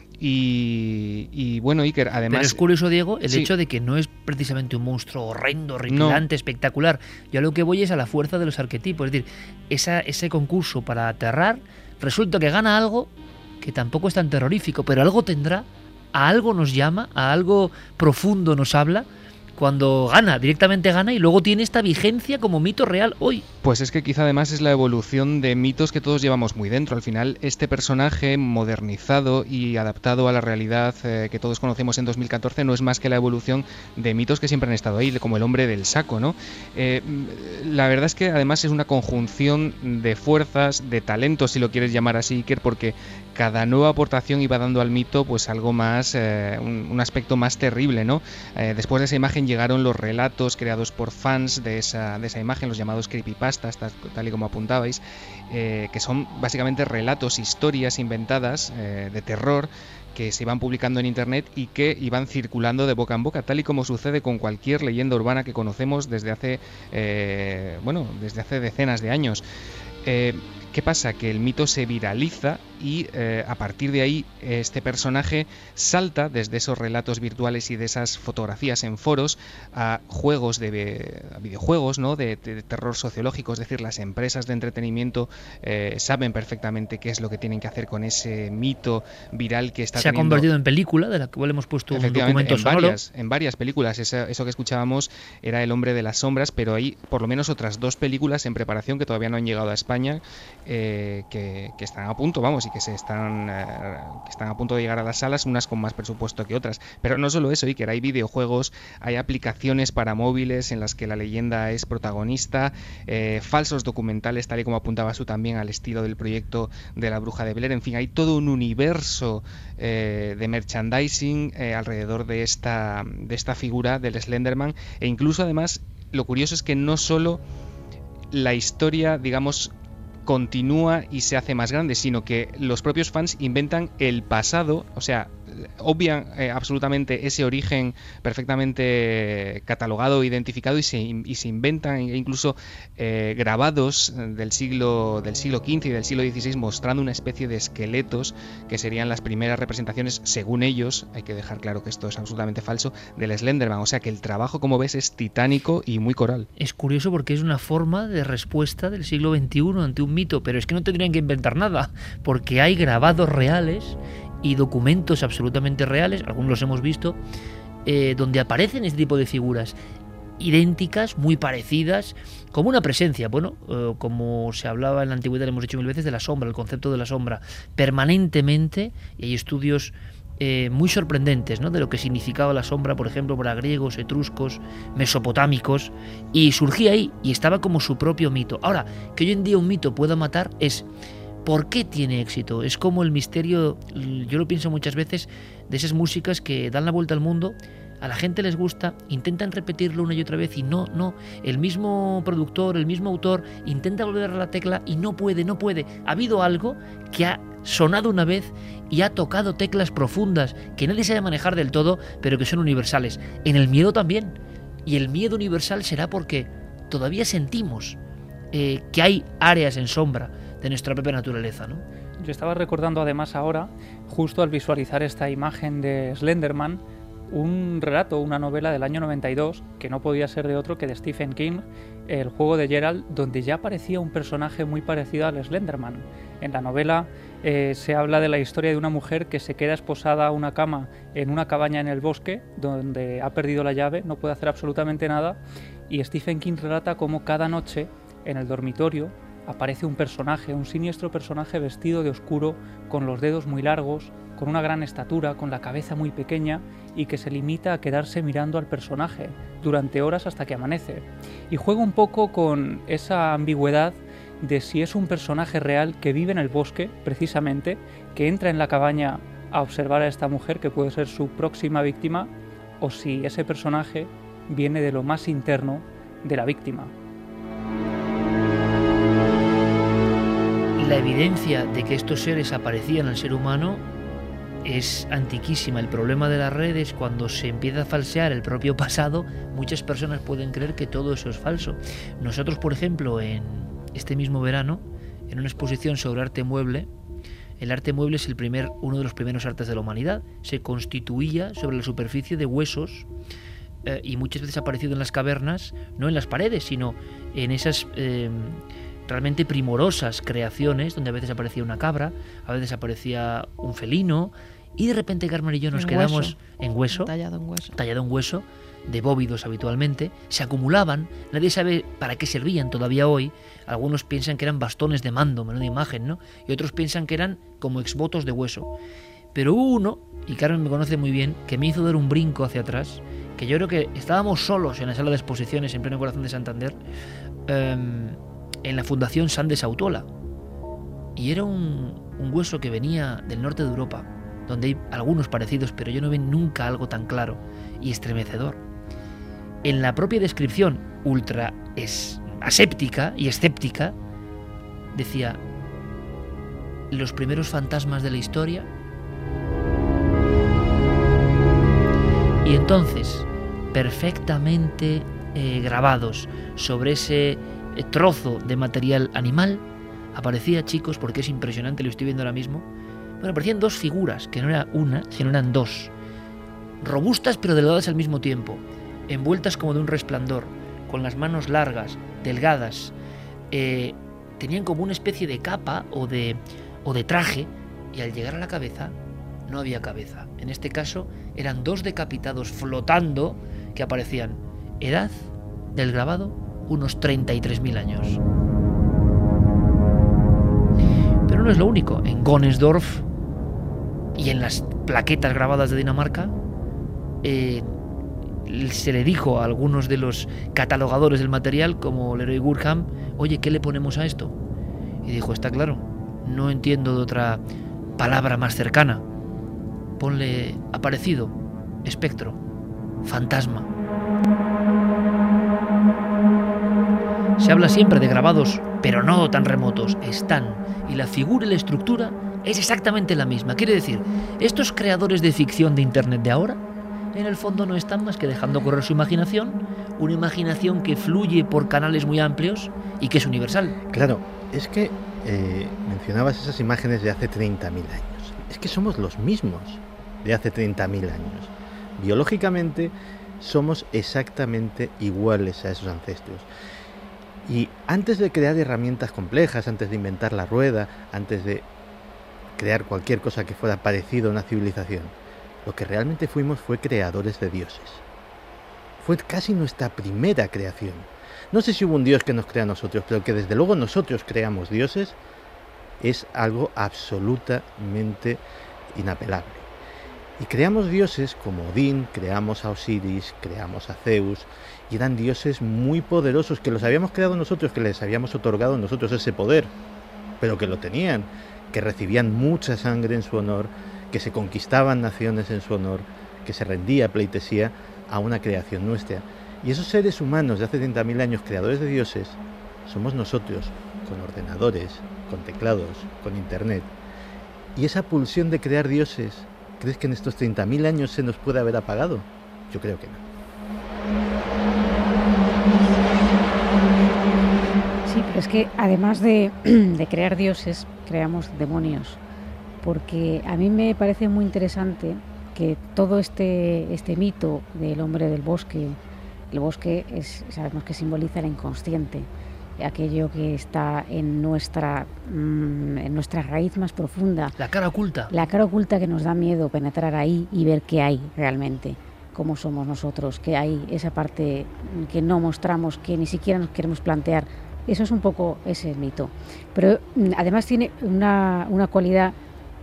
Y bueno, Iker, además... Pero es curioso, Diego, el sí. hecho de que no es precisamente un monstruo horrendo, horripilante, espectacular. Yo a lo que voy es a la fuerza de los arquetipos. Es decir, ese concurso para aterrar, resulta que gana algo que tampoco es tan terrorífico, pero algo tendrá, a algo nos llama, a algo profundo nos habla, cuando directamente gana, y luego tiene esta vigencia como mito real hoy. Pues es que quizá además es la evolución de mitos que todos llevamos muy dentro. Al final, este personaje modernizado y adaptado a la realidad que todos conocemos en 2014 no es más que la evolución de mitos que siempre han estado ahí, como el hombre del saco, ¿no? La verdad es que además es una conjunción de fuerzas, de talentos, si lo quieres llamar así, Iker, porque cada nueva aportación iba dando al mito pues algo más, un aspecto más terrible, ¿no? Después de esa imagen llegaron los relatos creados por fans de esa imagen, los llamados creepypastas, tal y como apuntabais, que son básicamente relatos, historias inventadas de terror que se iban publicando en internet y que iban circulando de boca en boca, tal y como sucede con cualquier leyenda urbana que conocemos desde hace decenas de años. ¿Qué pasa? Que el mito se viraliza y a partir de ahí este personaje salta desde esos relatos virtuales y de esas fotografías en foros a juegos a videojuegos, ¿no? de terror sociológico. Es decir, las empresas de entretenimiento saben perfectamente qué es lo que tienen que hacer con ese mito viral que está se ha convertido en película, de la cual hemos puesto un documento sonoro. En varias películas. Eso que escuchábamos era El hombre de las sombras, pero hay por lo menos otras 2 películas en preparación que todavía no han llegado a España, que están a punto, vamos, y que están a punto de llegar a las salas, unas con más presupuesto que otras. Pero no solo eso, Iker, hay videojuegos, hay aplicaciones para móviles en las que la leyenda es protagonista, falsos documentales, tal y como apuntabas tú también, al estilo del proyecto de la Bruja de Blair. En fin, hay todo un universo de merchandising alrededor de esta figura del Slenderman, e incluso además lo curioso es que no solo la historia, digamos, continúa y se hace más grande, sino que los propios fans inventan el pasado, o sea, obvian absolutamente ese origen perfectamente catalogado, identificado, y se inventan incluso grabados del siglo XV y del siglo XVI mostrando una especie de esqueletos que serían las primeras representaciones, según ellos, hay que dejar claro que esto es absolutamente falso, del Slenderman. O sea que el trabajo, como ves, es titánico y muy coral. Es curioso porque es una forma de respuesta del siglo XXI ante un mito, pero es que no tendrían que inventar nada, porque hay grabados reales y documentos absolutamente reales, algunos los hemos visto, donde aparecen este tipo de figuras idénticas, muy parecidas, como una presencia, como se hablaba en la antigüedad, le hemos dicho 1000 veces, de la sombra, el concepto de la sombra, permanentemente, y hay estudios muy sorprendentes, ¿no?, de lo que significaba la sombra, por ejemplo, para griegos, etruscos, mesopotámicos, y surgía ahí, y estaba como su propio mito. Ahora, que hoy en día un mito pueda matar es... ¿por qué tiene éxito? Es como el misterio, yo lo pienso muchas veces, de esas músicas que dan la vuelta al mundo, a la gente les gusta, intentan repetirlo una y otra vez y no, el mismo productor, el mismo autor intenta volver a la tecla y no puede. Ha habido algo que ha sonado una vez y ha tocado teclas profundas que nadie sabe manejar del todo, pero que son universales. En el miedo también, y el miedo universal será porque todavía sentimos que hay áreas en sombra de nuestra propia naturaleza, ¿no? Yo estaba recordando además ahora, justo al visualizar esta imagen de Slenderman, un relato, una novela del año 92, que no podía ser de otro que de Stephen King, El juego de Gerald, donde ya aparecía un personaje muy parecido al Slenderman. En la novela se habla de la historia de una mujer que se queda esposada a una cama en una cabaña en el bosque, donde ha perdido la llave, no puede hacer absolutamente nada, y Stephen King relata cómo cada noche en el dormitorio aparece un personaje, un siniestro personaje vestido de oscuro, con los dedos muy largos, con una gran estatura, con la cabeza muy pequeña, y que se limita a quedarse mirando al personaje durante horas hasta que amanece. Y juega un poco con esa ambigüedad de si es un personaje real que vive en el bosque, precisamente, que entra en la cabaña a observar a esta mujer que puede ser su próxima víctima, o si ese personaje viene de lo más interno de la víctima. La evidencia de que estos seres aparecían al ser humano es antiquísima. El problema de las redes, cuando se empieza a falsear el propio pasado, muchas personas pueden creer que todo eso es falso. Nosotros, por ejemplo, en este mismo verano, en una exposición sobre arte mueble, el arte mueble es uno de los primeros artes de la humanidad. Se constituía sobre la superficie de huesos y muchas veces ha aparecido en las cavernas, no en las paredes, sino en esas realmente primorosas creaciones donde a veces aparecía una cabra, a veces aparecía un felino, y de repente Carmen y yo nos quedamos en hueso, tallado en hueso, de bóvidos habitualmente, se acumulaban, nadie sabe para qué servían todavía hoy. Algunos piensan que eran bastones de mando, menuda imagen, ¿no? Y otros piensan que eran como exvotos de hueso. Pero hubo uno, y Carmen me conoce muy bien, que me hizo dar un brinco hacia atrás, que yo creo que estábamos solos en la sala de exposiciones en pleno corazón de Santander, en la Fundación Sandes Autola, y era un hueso que venía del norte de Europa, donde hay algunos parecidos, pero yo no vi nunca algo tan claro y estremecedor. En la propia descripción ultra aséptica y escéptica decía: los primeros fantasmas de la historia. Y entonces, perfectamente grabados sobre ese trozo de material animal, aparecía, chicos, porque es impresionante, lo estoy viendo ahora mismo, bueno, aparecían dos figuras, que no era una, sino eran dos, robustas pero delgadas al mismo tiempo, envueltas como de un resplandor, con las manos largas, delgadas, tenían como una especie de capa o de traje, y al llegar a la cabeza no había cabeza. En este caso eran dos decapitados flotando que aparecían. Edad del grabado, unos 33.000 años. Pero no es lo único. En Gönsdorf y en las plaquetas grabadas de Dinamarca se le dijo a algunos de los catalogadores del material, como Leroy Gurham: oye, ¿qué le ponemos a esto? Y dijo: está claro, no entiendo de otra palabra más cercana. Ponle aparecido, espectro, fantasma. Se habla siempre de grabados, pero no tan remotos. Están, y la figura y la estructura es exactamente la misma. Quiere decir, estos creadores de ficción de Internet de ahora, en el fondo no están más que dejando correr su imaginación, una imaginación que fluye por canales muy amplios y que es universal. Claro, es que mencionabas esas imágenes de hace 30.000 años. Es que somos los mismos de hace 30.000 años. Biológicamente somos exactamente iguales a esos ancestros. Y antes de crear herramientas complejas, antes de inventar la rueda, antes de crear cualquier cosa que fuera parecido a una civilización, lo que realmente fuimos fue creadores de dioses. Fue casi nuestra primera creación. No sé si hubo un dios que nos crea a nosotros, pero que desde luego nosotros creamos dioses es algo absolutamente inapelable. Y creamos dioses como Odín, creamos a Osiris, creamos a Zeus, y eran dioses muy poderosos que los habíamos creado nosotros, que les habíamos otorgado nosotros ese poder, pero que lo tenían, que recibían mucha sangre en su honor, que se conquistaban naciones en su honor, que se rendía pleitesía a una creación nuestra. Y esos seres humanos de hace 30.000 años, creadores de dioses, somos nosotros, con ordenadores, con teclados, con internet. Y esa pulsión de crear dioses, ¿crees que en estos 30.000 años se nos puede haber apagado? Yo creo que no. Sí, pero es que además de crear dioses, creamos demonios. Porque a mí me parece muy interesante que todo este mito del hombre del bosque, el bosque sabemos que simboliza el inconsciente, aquello que está en nuestra raíz más profunda. La cara oculta. La cara oculta, que nos da miedo penetrar ahí y ver qué hay realmente, cómo somos nosotros, que hay esa parte que no mostramos, que ni siquiera nos queremos plantear. Eso es un poco ese mito. Pero además tiene una cualidad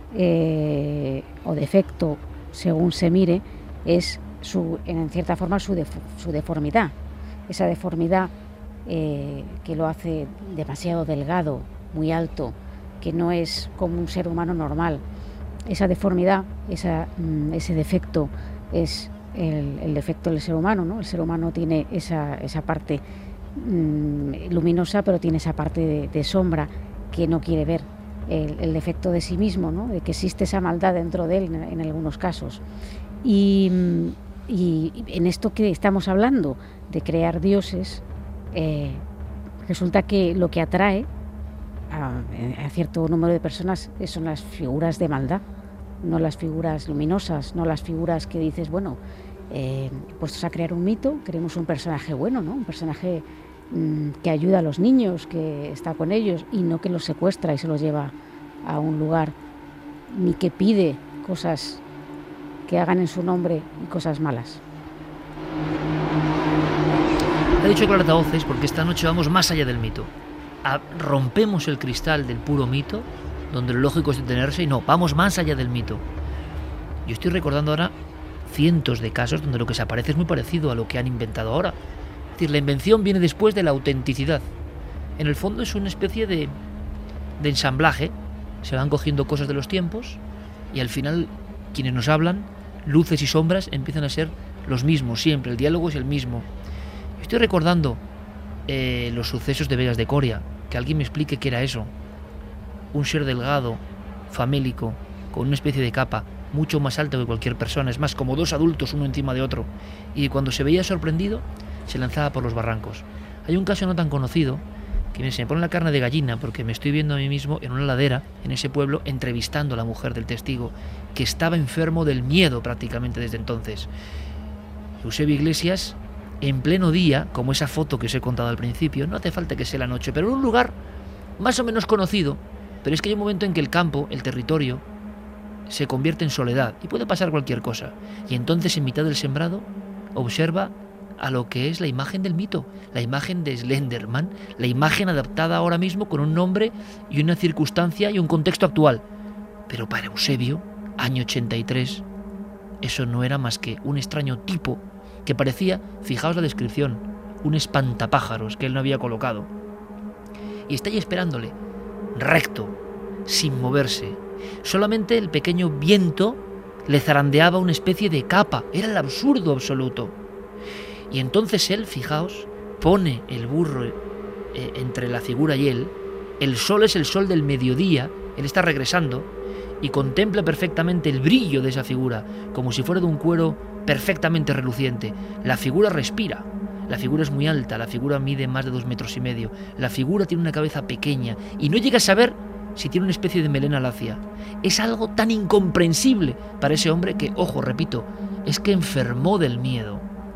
o defecto, según se mire, es en cierta forma su deformidad. Esa deformidad que lo hace demasiado delgado, muy alto, que no es como un ser humano normal. Esa deformidad, ese defecto es el defecto del ser humano, ¿no? El ser humano tiene esa parte luminosa, pero tiene esa parte de sombra que no quiere ver, el defecto de sí mismo, ¿no? De que existe esa maldad dentro de él en algunos casos. Y en esto que estamos hablando de crear dioses, resulta que lo que atrae a cierto número de personas son las figuras de maldad, no las figuras luminosas, no las figuras que dices, bueno, puestos a crear un mito, queremos un personaje bueno, ¿no? Un personaje que ayuda a los niños, que está con ellos, y no que los secuestra y se los lleva a un lugar, ni que pide cosas que hagan en su nombre y cosas malas. Ha dicho Clara Tavoces porque esta noche vamos más allá del mito. Rompemos el cristal del puro mito, donde lo lógico es detenerse, y no, vamos más allá del mito. Yo estoy recordando ahora cientos de casos donde lo que se aparece es muy parecido a lo que han inventado ahora. Es decir, la invención viene después de la autenticidad. En el fondo es una especie de ensamblaje. Se van cogiendo cosas de los tiempos y al final quienes nos hablan, luces y sombras, empiezan a ser los mismos siempre. El diálogo es el mismo. Estoy recordando los sucesos de Vegas de Coria. Que alguien me explique qué era eso. Un ser delgado, famélico, con una especie de capa mucho más alta que cualquier persona. Es más, como dos adultos uno encima de otro. Y cuando se veía sorprendido, se lanzaba por los barrancos. Hay un caso no tan conocido que se me pone la carne de gallina porque me estoy viendo a mí mismo en una ladera en ese pueblo entrevistando a la mujer del testigo, que estaba enfermo del miedo prácticamente desde entonces. Eusebio Iglesias, en pleno día, como esa foto que os he contado al principio, no hace falta que sea la noche, pero en un lugar más o menos conocido, pero es que hay un momento en que el campo, el territorio, se convierte en soledad y puede pasar cualquier cosa. Y entonces, en mitad del sembrado, observa a lo que es la imagen del mito, la imagen de Slenderman, la imagen adaptada ahora mismo con un nombre y una circunstancia y un contexto actual. Pero para Eusebio, año 83, eso no era más que un extraño tipo que parecía, fijaos la descripción, un espantapájaros que él no había colocado. Y está ahí esperándole, recto, sin moverse. Solamente el pequeño viento le zarandeaba una especie de capa. Era el absurdo absoluto. Y entonces él, fijaos, pone el burro entre la figura y él. El sol es el sol del mediodía, él está regresando y contempla perfectamente el brillo de esa figura, como si fuera de un cuero perfectamente reluciente. La figura respira, la figura es muy alta, la figura mide más de 2,5 metros, la figura tiene una cabeza pequeña y no llega a saber si tiene una especie de melena lacia. Es algo tan incomprensible para ese hombre que, ojo, repito, es que enfermó del miedo.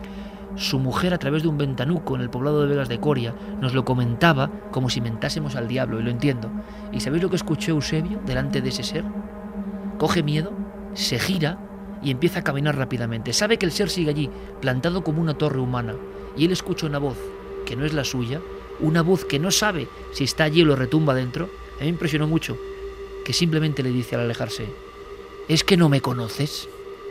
Su mujer, a través de un ventanuco en el poblado de Vegas de Coria, nos lo comentaba como si mentásemos al diablo, y lo entiendo. ¿Y sabéis lo que escuchó Eusebio delante de ese ser? Coge miedo, se gira y empieza a caminar rápidamente. Sabe que el ser sigue allí, plantado como una torre humana, y él escucha una voz que no es la suya, una voz que no sabe si está allí o lo retumba dentro. A mí me impresionó mucho, que simplemente le dice al alejarse: ¿es que no me conoces?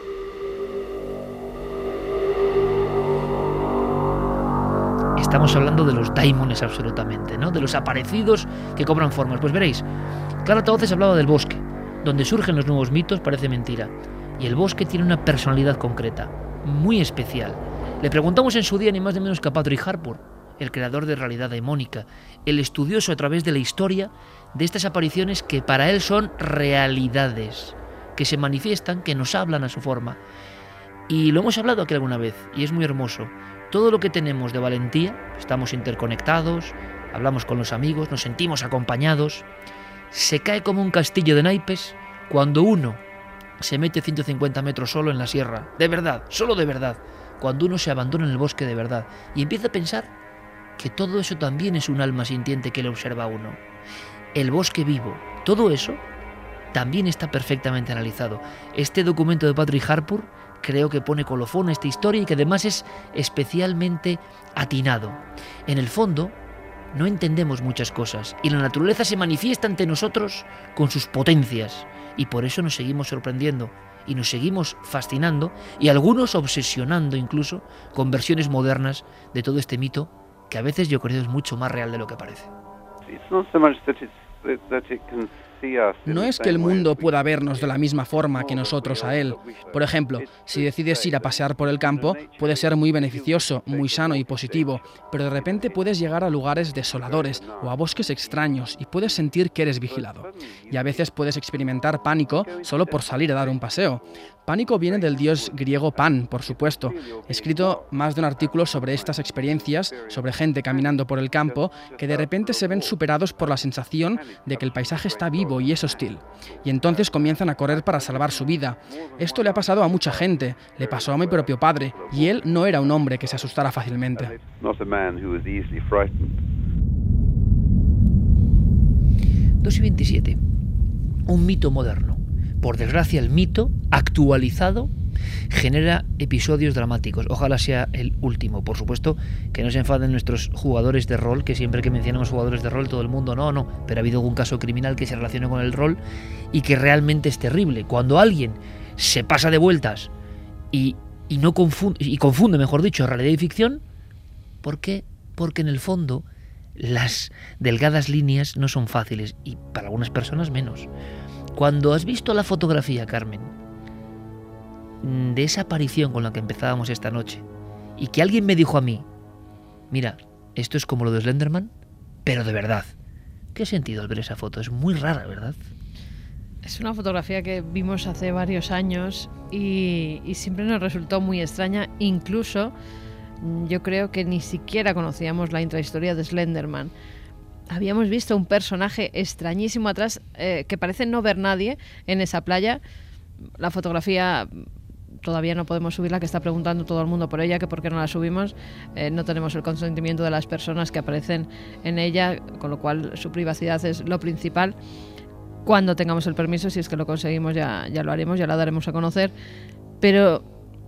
Estamos hablando de los daimones absolutamente, ¿no? De los aparecidos que cobran formas. Pues veréis, Clara Tavoces hablaba del bosque. Donde surgen los nuevos mitos parece mentira. Y el bosque tiene una personalidad concreta, muy especial. Le preguntamos en su día ni más ni menos que a Patrick Harpur, el creador de Realidad Daimónica, el estudioso a través de la historia de estas apariciones que para él son realidades, que se manifiestan, que nos hablan a su forma. Y lo hemos hablado aquí alguna vez, y es muy hermoso. Todo lo que tenemos de valentía, estamos interconectados, hablamos con los amigos, nos sentimos acompañados, se cae como un castillo de naipes cuando uno se mete 150 metros solo en la sierra, de verdad, solo de verdad, cuando uno se abandona en el bosque de verdad y empieza a pensar que todo eso también es un alma sintiente que le observa a uno. El bosque vivo, todo eso también está perfectamente analizado. Este documento de Patrick Harpur creo que pone colofón a esta historia y que además es especialmente atinado. En el fondo, no entendemos muchas cosas y la naturaleza se manifiesta ante nosotros con sus potencias y por eso nos seguimos sorprendiendo y nos seguimos fascinando y algunos obsesionando incluso con versiones modernas de todo este mito que a veces yo creo es mucho más real de lo que parece. No es que el mundo pueda vernos de la misma forma que nosotros a él. Por ejemplo, si decides ir a pasear por el campo, puede ser muy beneficioso, muy sano y positivo, pero de repente puedes llegar a lugares desoladores o a bosques extraños y puedes sentir que eres vigilado. Y a veces puedes experimentar pánico solo por salir a dar un paseo. Pánico viene del dios griego Pan, por supuesto. He escrito más de un artículo sobre estas experiencias, sobre gente caminando por el campo, que de repente se ven superados por la sensación de que el paisaje está vivo y es hostil. Y entonces comienzan a correr para salvar su vida. Esto le ha pasado a mucha gente, le pasó a mi propio padre, y él no era un hombre que se asustara fácilmente. 2:27. Un mito moderno. Por desgracia, el mito, actualizado, genera episodios dramáticos. Ojalá sea el último. Por supuesto, que no se enfaden nuestros jugadores de rol, que siempre que mencionamos jugadores de rol, todo el mundo no. Pero ha habido algún caso criminal que se relacione con el rol y que realmente es terrible. Cuando alguien se pasa de vueltas y confunde, mejor dicho, realidad y ficción, ¿por qué? Porque en el fondo las delgadas líneas no son fáciles y para algunas personas menos. Cuando has visto la fotografía, Carmen, de esa aparición con la que empezábamos esta noche, y que alguien me dijo a mí, mira, esto es como lo de Slenderman, pero de verdad, ¿qué sentido al ver esa foto? Es muy rara, ¿verdad? Es una fotografía que vimos hace varios años y siempre nos resultó muy extraña. Incluso yo creo que ni siquiera conocíamos la intrahistoria de Slenderman. Habíamos visto un personaje extrañísimo atrás que parece no ver nadie en esa playa. La fotografía todavía no podemos subirla, que está preguntando todo el mundo por ella, que por qué no la subimos. No tenemos el consentimiento de las personas que aparecen en ella, con lo cual su privacidad es lo principal. Cuando tengamos el permiso, si es que lo conseguimos, ya lo haremos, ya la daremos a conocer. Pero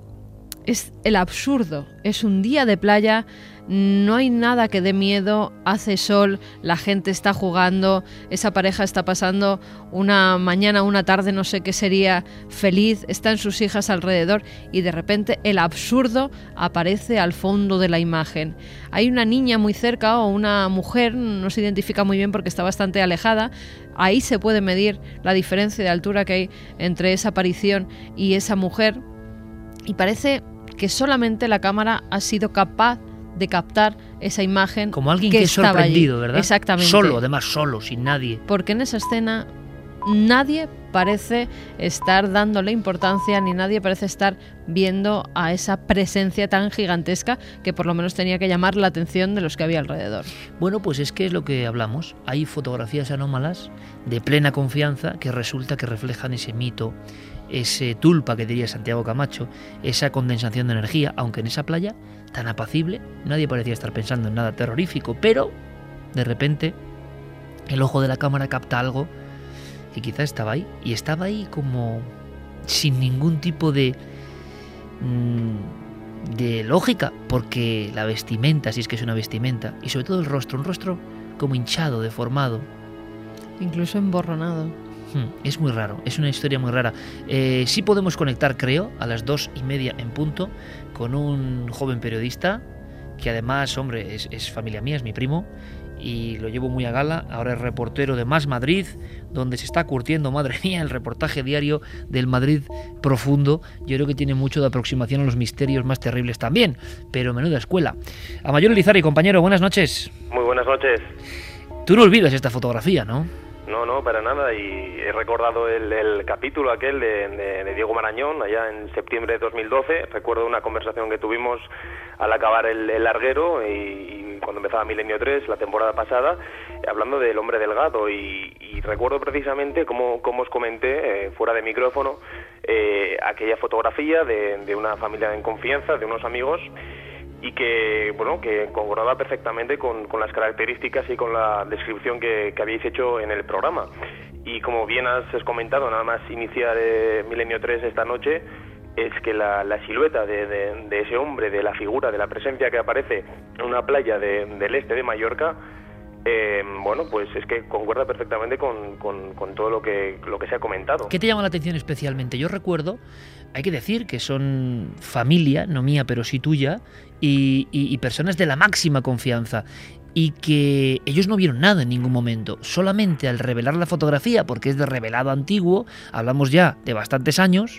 es el absurdo, es un día de playa, no hay nada que dé miedo, hace sol, la gente está jugando, esa pareja está pasando una mañana, una tarde, no sé qué sería, feliz, están sus hijas alrededor y de repente el absurdo aparece al fondo de la imagen. Hay una niña muy cerca o una mujer, no se identifica muy bien porque está bastante alejada, ahí se puede medir la diferencia de altura que hay entre esa aparición y esa mujer y parece que solamente la cámara ha sido capaz de captar esa imagen. Como alguien que es sorprendido, allí. ¿verdad? Exactamente. Solo, además solo, sin nadie. Porque en esa escena nadie parece estar dándole importancia, ni nadie parece estar viendo a esa presencia tan gigantesca que por lo menos tenía que llamar la atención de los que había alrededor. Bueno, pues es que es lo que hablamos. Hay fotografías anómalas de plena confianza que resulta que reflejan ese mito, ese tulpa que diría Santiago Camacho, esa condensación de energía, aunque en esa playa tan apacible nadie parecía estar pensando en nada terrorífico, pero de repente el ojo de la cámara capta algo que quizás estaba ahí, y estaba ahí como sin ningún tipo de lógica, porque la vestimenta, si es que es una vestimenta, y sobre todo el rostro, un rostro como hinchado, deformado, incluso emborronado. Es muy raro, es una historia muy rara. Sí podemos conectar, creo, a las 2:30 en punto, con un joven periodista que además, hombre, es familia mía, es mi primo, y lo llevo muy a gala. Ahora es reportero de Más Madrid, donde se está curtiendo, madre mía, el reportaje diario del Madrid profundo. Yo creo que tiene mucho de aproximación a los misterios más terribles también, pero menuda escuela. Amayor Elizarri, compañero, buenas noches. Muy buenas noches. Tú no olvidas esta fotografía, ¿no? No, para nada, y he recordado el capítulo aquel de Diego Marañón, allá en septiembre de 2012, recuerdo una conversación que tuvimos al acabar el larguero y cuando empezaba Milenio 3, la temporada pasada, hablando del hombre delgado, y recuerdo precisamente como os comenté fuera de micrófono aquella fotografía de una familia en confianza, de unos amigos, y que concordaba perfectamente con las características y con la descripción que habéis hecho en el programa. Y como bien has comentado, nada más iniciar Milenio 3 esta noche, es que la silueta de ese hombre, de la figura, de la presencia que aparece en una playa del este de Mallorca, pues es que concuerda perfectamente con todo lo que se ha comentado. ¿Qué te llama la atención especialmente? Yo recuerdo, hay que decir que son familia, no mía, pero sí tuya, y personas de la máxima confianza, y que ellos no vieron nada en ningún momento, solamente al revelar la fotografía, porque es de revelado antiguo, hablamos ya de bastantes años,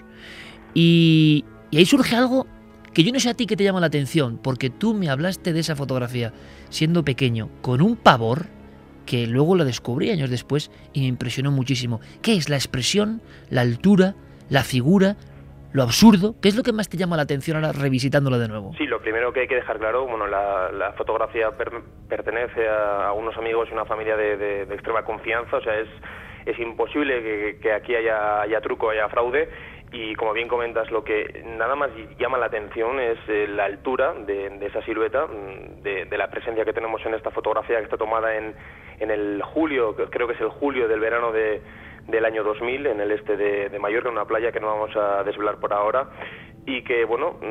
y ahí surge algo que yo no sé a ti qué te llama la atención, porque tú me hablaste de esa fotografía siendo pequeño, con un pavor que luego lo descubrí años después y me impresionó muchísimo. ¿Qué es la expresión, la altura, la figura, lo absurdo? ¿Qué es lo que más te llama la atención ahora revisitándola de nuevo? Sí, lo primero que hay que dejar claro, la fotografía pertenece a unos amigos y una familia de extrema confianza, o sea, es imposible que aquí haya truco, haya fraude. Y como bien comentas, lo que nada más llama la atención es la altura de esa silueta, de la presencia que tenemos en esta fotografía que está tomada en el julio, creo que es el julio del verano del año 2000, en el este de Mallorca, en una playa que no vamos a desvelar por ahora, y que,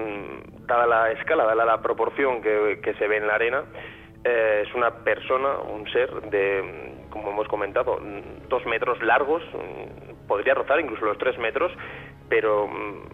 dada la escala, dada la proporción que se ve en la arena, es una persona, un ser de, como hemos comentado, 2 metros largos, podría rozar incluso los 3 metros, pero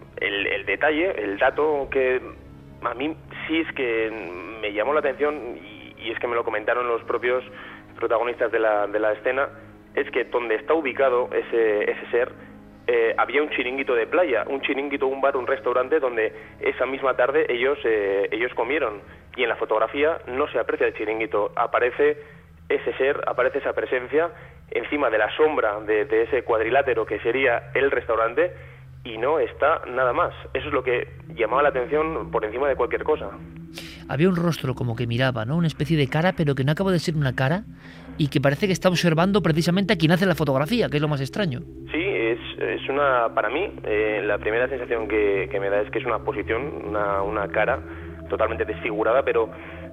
el detalle, el dato que a mí sí es que me llamó la atención, y es que me lo comentaron los propios protagonistas de la escena, es que donde está ubicado ese ser, había un chiringuito de playa, un chiringuito, un bar, un restaurante donde esa misma tarde ellos comieron, y en la fotografía no se aprecia el chiringuito, aparece ese ser, aparece esa presencia encima de la sombra de ese cuadrilátero que sería el restaurante, y no está nada más. Eso es lo que llamaba la atención por encima de cualquier cosa. Había un rostro como que miraba, ¿no? Una especie de cara, pero que no acaba de ser una cara, y que parece que está observando precisamente a quien hace la fotografía, que es lo más extraño. Sí, es una, para mí, la primera sensación que me da es que es una posición, una cara totalmente desfigurada, pero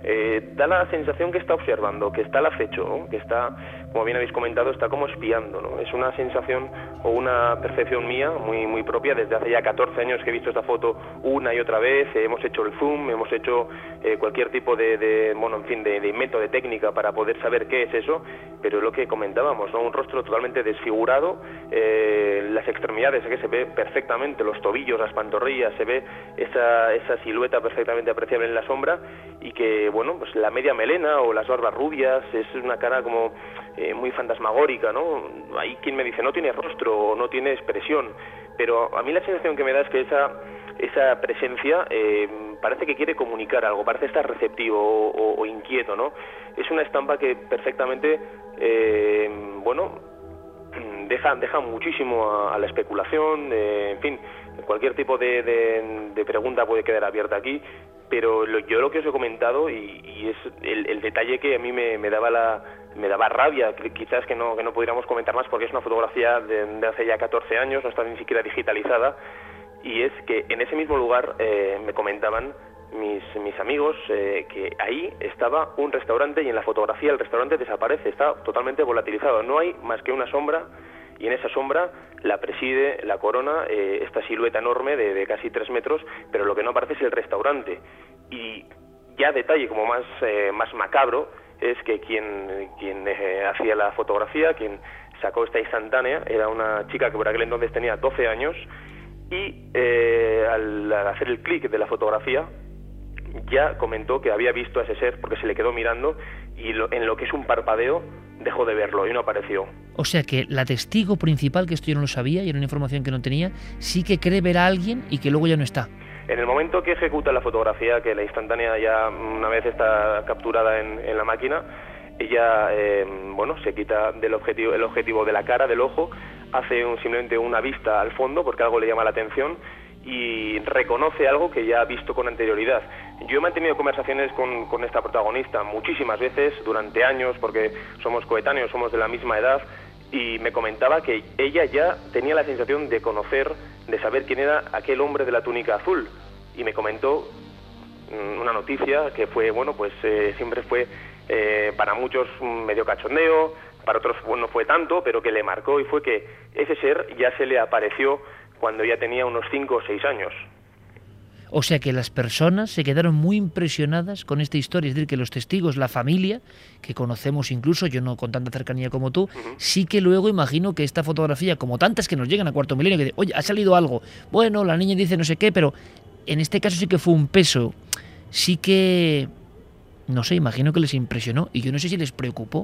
da la sensación que está observando, que está al acecho, ¿no? Que está, como bien habéis comentado, está como espiando, ¿no? Es una sensación o una percepción mía muy, muy propia. Desde hace ya 14 años que he visto esta foto una y otra vez, hemos hecho el zoom, hemos hecho cualquier tipo de invento, de técnica para poder saber qué es eso, pero es lo que comentábamos, ¿no? Un rostro totalmente desfigurado, las extremidades, que se ve perfectamente, los tobillos, las pantorrillas, se ve esa silueta perfectamente apreciable en la sombra, y que, pues la media melena o las barbas rubias, es una cara como muy fantasmagórica, ¿no? Hay quien me dice, no tiene rostro o no tiene expresión, pero a mí la sensación que me da es que esa presencia parece que quiere comunicar algo, parece estar receptivo o inquieto, ¿no? Es una estampa que perfectamente, deja muchísimo a la especulación, en fin, cualquier tipo de pregunta puede quedar abierta aquí, pero yo lo que os he comentado, y es el detalle que a mí me daba rabia, quizás que no pudiéramos comentar más, porque es una fotografía de hace ya 14 años, no está ni siquiera digitalizada, y es que en ese mismo lugar me comentaban mis amigos que ahí estaba un restaurante, y en la fotografía el restaurante desaparece, está totalmente volatilizado, no hay más que una sombra, y en esa sombra la preside, la corona, esta silueta enorme de casi 3 metros, pero lo que no aparece es el restaurante. Y ya detalle como más macabro es que quien hacía la fotografía, quien sacó esta instantánea, era una chica que por aquel entonces tenía 12 años, y al hacer el clic de la fotografía ya comentó que había visto a ese ser porque se le quedó mirando, y en lo que es un parpadeo dejó de verlo y no apareció. O sea que la testigo principal, que esto yo no lo sabía y era una información que no tenía, sí que cree ver a alguien y que luego ya no está. En el momento que ejecuta la fotografía, que la instantánea ya una vez está capturada en la máquina, ella se quita el objetivo de la cara, del ojo, hace simplemente una vista al fondo porque algo le llama la atención y reconoce algo que ya ha visto con anterioridad. Yo he mantenido conversaciones con esta protagonista muchísimas veces durante años, porque somos coetáneos, somos de la misma edad, y me comentaba que ella ya tenía la sensación de conocer, de saber quién era aquel hombre de la túnica azul, y me comentó una noticia que fue, bueno, pues siempre fue para muchos medio cachondeo, para otros no fue tanto, pero que le marcó, y fue que ese ser ya se le apareció cuando ya tenía unos 5 o 6 años. O sea que las personas se quedaron muy impresionadas con esta historia, es decir, que los testigos, la familia, que conocemos incluso, yo no con tanta cercanía como tú, sí que luego imagino que esta fotografía, como tantas que nos llegan a Cuarto Milenio, que dicen, oye, ha salido algo, bueno, la niña dice no sé qué, pero en este caso sí que fue un peso, sí que, no sé, imagino que les impresionó, y yo no sé si les preocupó.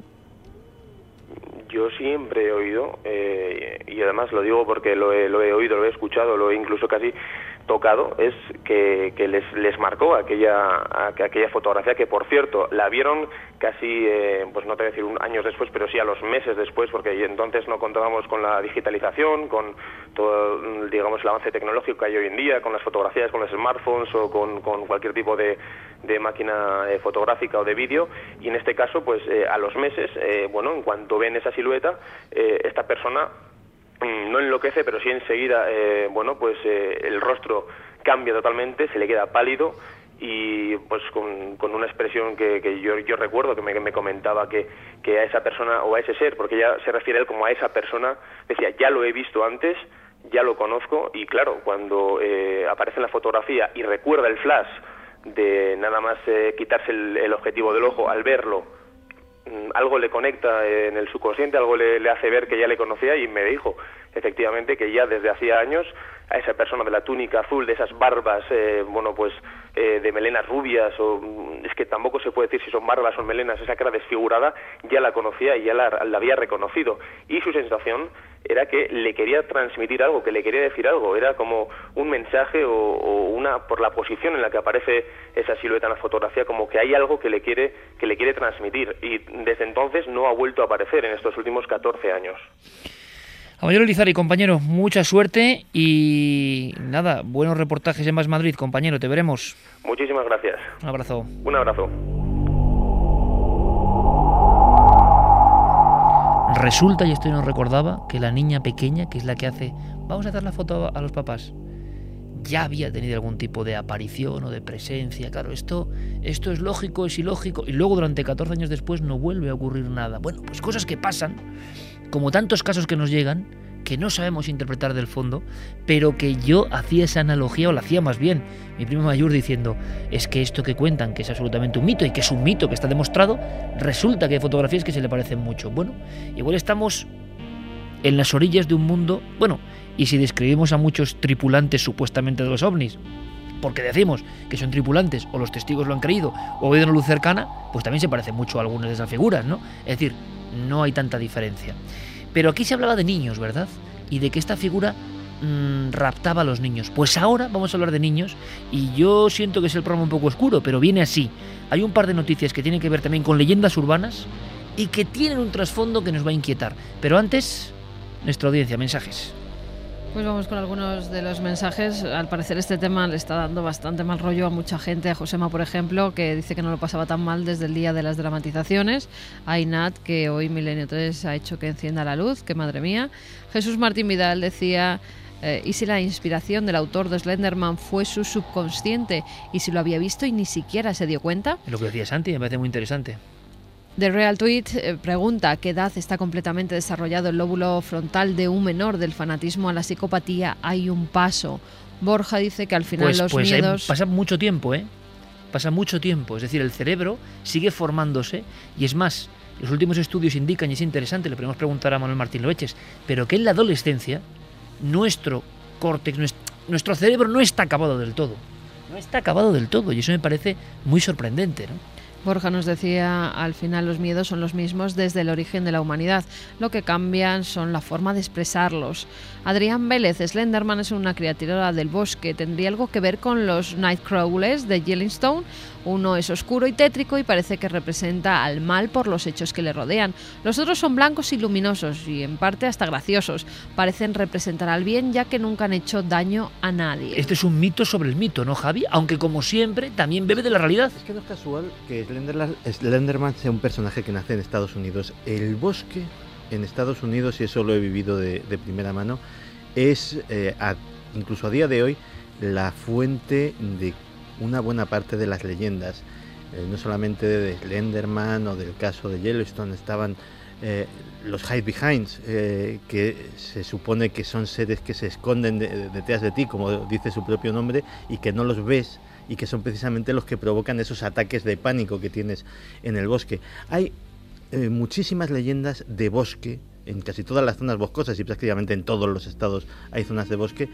Yo siempre he oído, y además lo digo porque lo he oído, lo he escuchado, lo he incluso casi tocado, es que les marcó aquella fotografía, que por cierto la vieron casi, pues no te voy a decir años después, pero sí a los meses después, porque entonces no contábamos con la digitalización, con todo, digamos, el avance tecnológico que hay hoy en día, con las fotografías, con los smartphones o con cualquier tipo de máquina fotográfica o de vídeo, y en este caso, pues a los meses, bueno, en cuanto ven esa silueta, esta persona no enloquece, pero sí enseguida, bueno, pues el rostro cambia totalmente, se le queda pálido, y pues con una expresión que yo recuerdo que me comentaba que a esa persona o a ese ser, porque ella se refiere a él como a esa persona, decía, ya lo he visto antes, ya lo conozco, y claro, cuando aparece en la fotografía y recuerda el flash de nada más quitarse el objetivo del ojo, al verlo, algo le conecta en el subconsciente, algo le hace ver que ya le conocía, y me dijo efectivamente que ya desde hacía años a esa persona de la túnica azul, de esas barbas, bueno, pues de melenas rubias, o es que tampoco se puede decir si son barbas o melenas, esa cara desfigurada, ya la conocía y ya la había reconocido, y su sensación era que le quería transmitir algo, que le quería decir algo, era como un mensaje o una, por la posición en la que aparece esa silueta en la fotografía, como que hay algo que le quiere transmitir, y desde entonces no ha vuelto a aparecer en estos últimos 14 años. Caballero Lizarri, compañero, mucha suerte y nada, buenos reportajes en Más Madrid, compañero, te veremos. Muchísimas gracias. Un abrazo. Un abrazo. Resulta, y esto no recordaba, que la niña pequeña, que es la que hace, vamos a hacer la foto a los papás, ya había tenido algún tipo de aparición o de presencia. Claro, esto es lógico, es ilógico, y luego durante 14 años después no vuelve a ocurrir nada. Bueno, pues cosas que pasan, como tantos casos que nos llegan, que no sabemos interpretar del fondo, pero que yo hacía esa analogía, o la hacía más bien, mi primo mayor diciendo, es que esto que cuentan, que es absolutamente un mito, y que es un mito que está demostrado, resulta que hay fotografías que se le parecen mucho. Bueno, igual estamos en las orillas de un mundo, bueno, y si describimos a muchos tripulantes supuestamente de los ovnis, porque decimos que son tripulantes, o los testigos lo han creído, o ven una luz cercana, pues también se parecen mucho a algunas de esas figuras, ¿no? Es decir, no hay tanta diferencia. Pero aquí se hablaba de niños, ¿verdad? Y de que esta figura raptaba a los niños. Pues ahora vamos a hablar de niños, y yo siento que es el programa un poco oscuro, pero viene así. Hay un par de noticias que tienen que ver también con leyendas urbanas y que tienen un trasfondo que nos va a inquietar. Pero antes, nuestra audiencia, mensajes. Pues vamos con algunos de los mensajes. Al parecer este tema le está dando bastante mal rollo a mucha gente. A Josema, por ejemplo, que dice que no lo pasaba tan mal desde el día de las dramatizaciones. A Inat, que hoy Milenio 3 ha hecho que encienda la luz, que madre mía. Jesús Martín Vidal decía, ¿y si la inspiración del autor de Slenderman fue su subconsciente? ¿Y si lo había visto y ni siquiera se dio cuenta? Lo que decía Santi me parece muy interesante. The Real Tweet pregunta ¿a qué edad está completamente desarrollado el lóbulo frontal de un menor? Del fanatismo a la psicopatía hay un paso. Borja dice que al final los miedos... Pasa mucho tiempo, Pasa mucho tiempo. Es decir, el cerebro sigue formándose, y es más, los últimos estudios indican, y es interesante, le podemos preguntar a Manuel Martín Loeches, pero que en la adolescencia nuestro córtex, nuestro cerebro no está acabado del todo. No está acabado del todo, y eso me parece muy sorprendente, ¿no? Borja nos decía, al final los miedos son los mismos desde el origen de la humanidad. Lo que cambian son la forma de expresarlos. Adrián Vélez, Slenderman es una criatura del bosque. ¿Tendría algo que ver con los Nightcrawlers de Yellowstone? Uno es oscuro y tétrico y parece que representa al mal por los hechos que le rodean. Los otros son blancos y luminosos y en parte hasta graciosos. Parecen representar al bien ya que nunca han hecho daño a nadie. Este es un mito sobre el mito, ¿no, Javi? Aunque como siempre también bebe de la realidad. Es que no es casual que Slenderman sea un personaje que nace en Estados Unidos. El bosque en Estados Unidos, y eso lo he vivido de primera mano, es incluso a día de hoy la fuente de una buena parte de las leyendas, no solamente de Slenderman o del caso de Yellowstone. Estaban los Hide Behinds, que se supone que son seres que se esconden detrás de ti, como dice su propio nombre, y que no los ves, y que son precisamente los que provocan esos ataques de pánico que tienes en el bosque. Hay muchísimas leyendas de bosque en casi todas las zonas boscosas, y prácticamente en todos los estados hay zonas de bosque.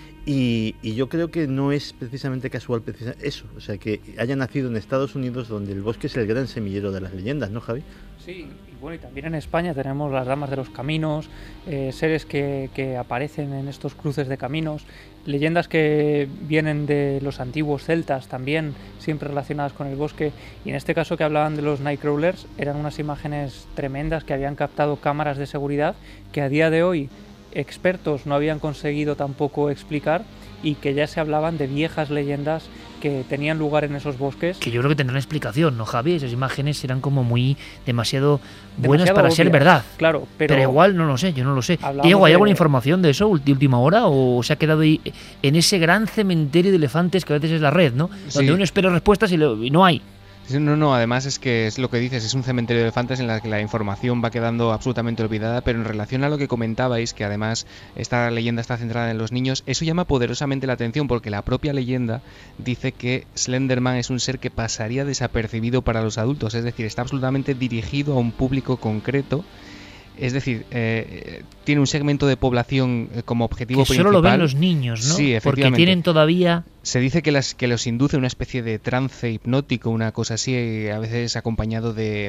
Y yo creo que no es precisamente casual eso, o sea, que haya nacido en Estados Unidos, donde el bosque es el gran semillero de las leyendas, ¿no, Javi? Sí, y bueno, y también en España tenemos las damas de los caminos, seres que aparecen en estos cruces de caminos, leyendas que vienen de los antiguos celtas también, siempre relacionadas con el bosque, y en este caso que hablaban de los Nightcrawlers, eran unas imágenes tremendas que habían captado cámaras de seguridad que a día de hoy expertos no habían conseguido tampoco explicar, y que ya se hablaban de viejas leyendas que tenían lugar en esos bosques. Que yo creo que tendrán explicación, ¿no, Javi? Esas imágenes eran como muy demasiado buenas para obvias, ser verdad. Claro, pero igual no lo sé, yo no lo sé. Diego, ¿hay alguna información de eso de última hora o se ha quedado ahí en ese gran cementerio de elefantes que a veces es la red, ¿no? Donde uno espera respuestas y no hay. No, además es que es lo que dices, es un cementerio de elefantes en la que la información va quedando absolutamente olvidada, pero en relación a lo que comentabais, que además esta leyenda está centrada en los niños, eso llama poderosamente la atención porque la propia leyenda dice que Slenderman es un ser que pasaría desapercibido para los adultos, es decir, está absolutamente dirigido a un público concreto. Es decir, tiene un segmento de población como objetivo que principal. Solo lo ven los niños, ¿no? Sí, efectivamente. Porque tienen todavía... Se dice que los induce a una especie de trance hipnótico, una cosa así, a veces acompañado de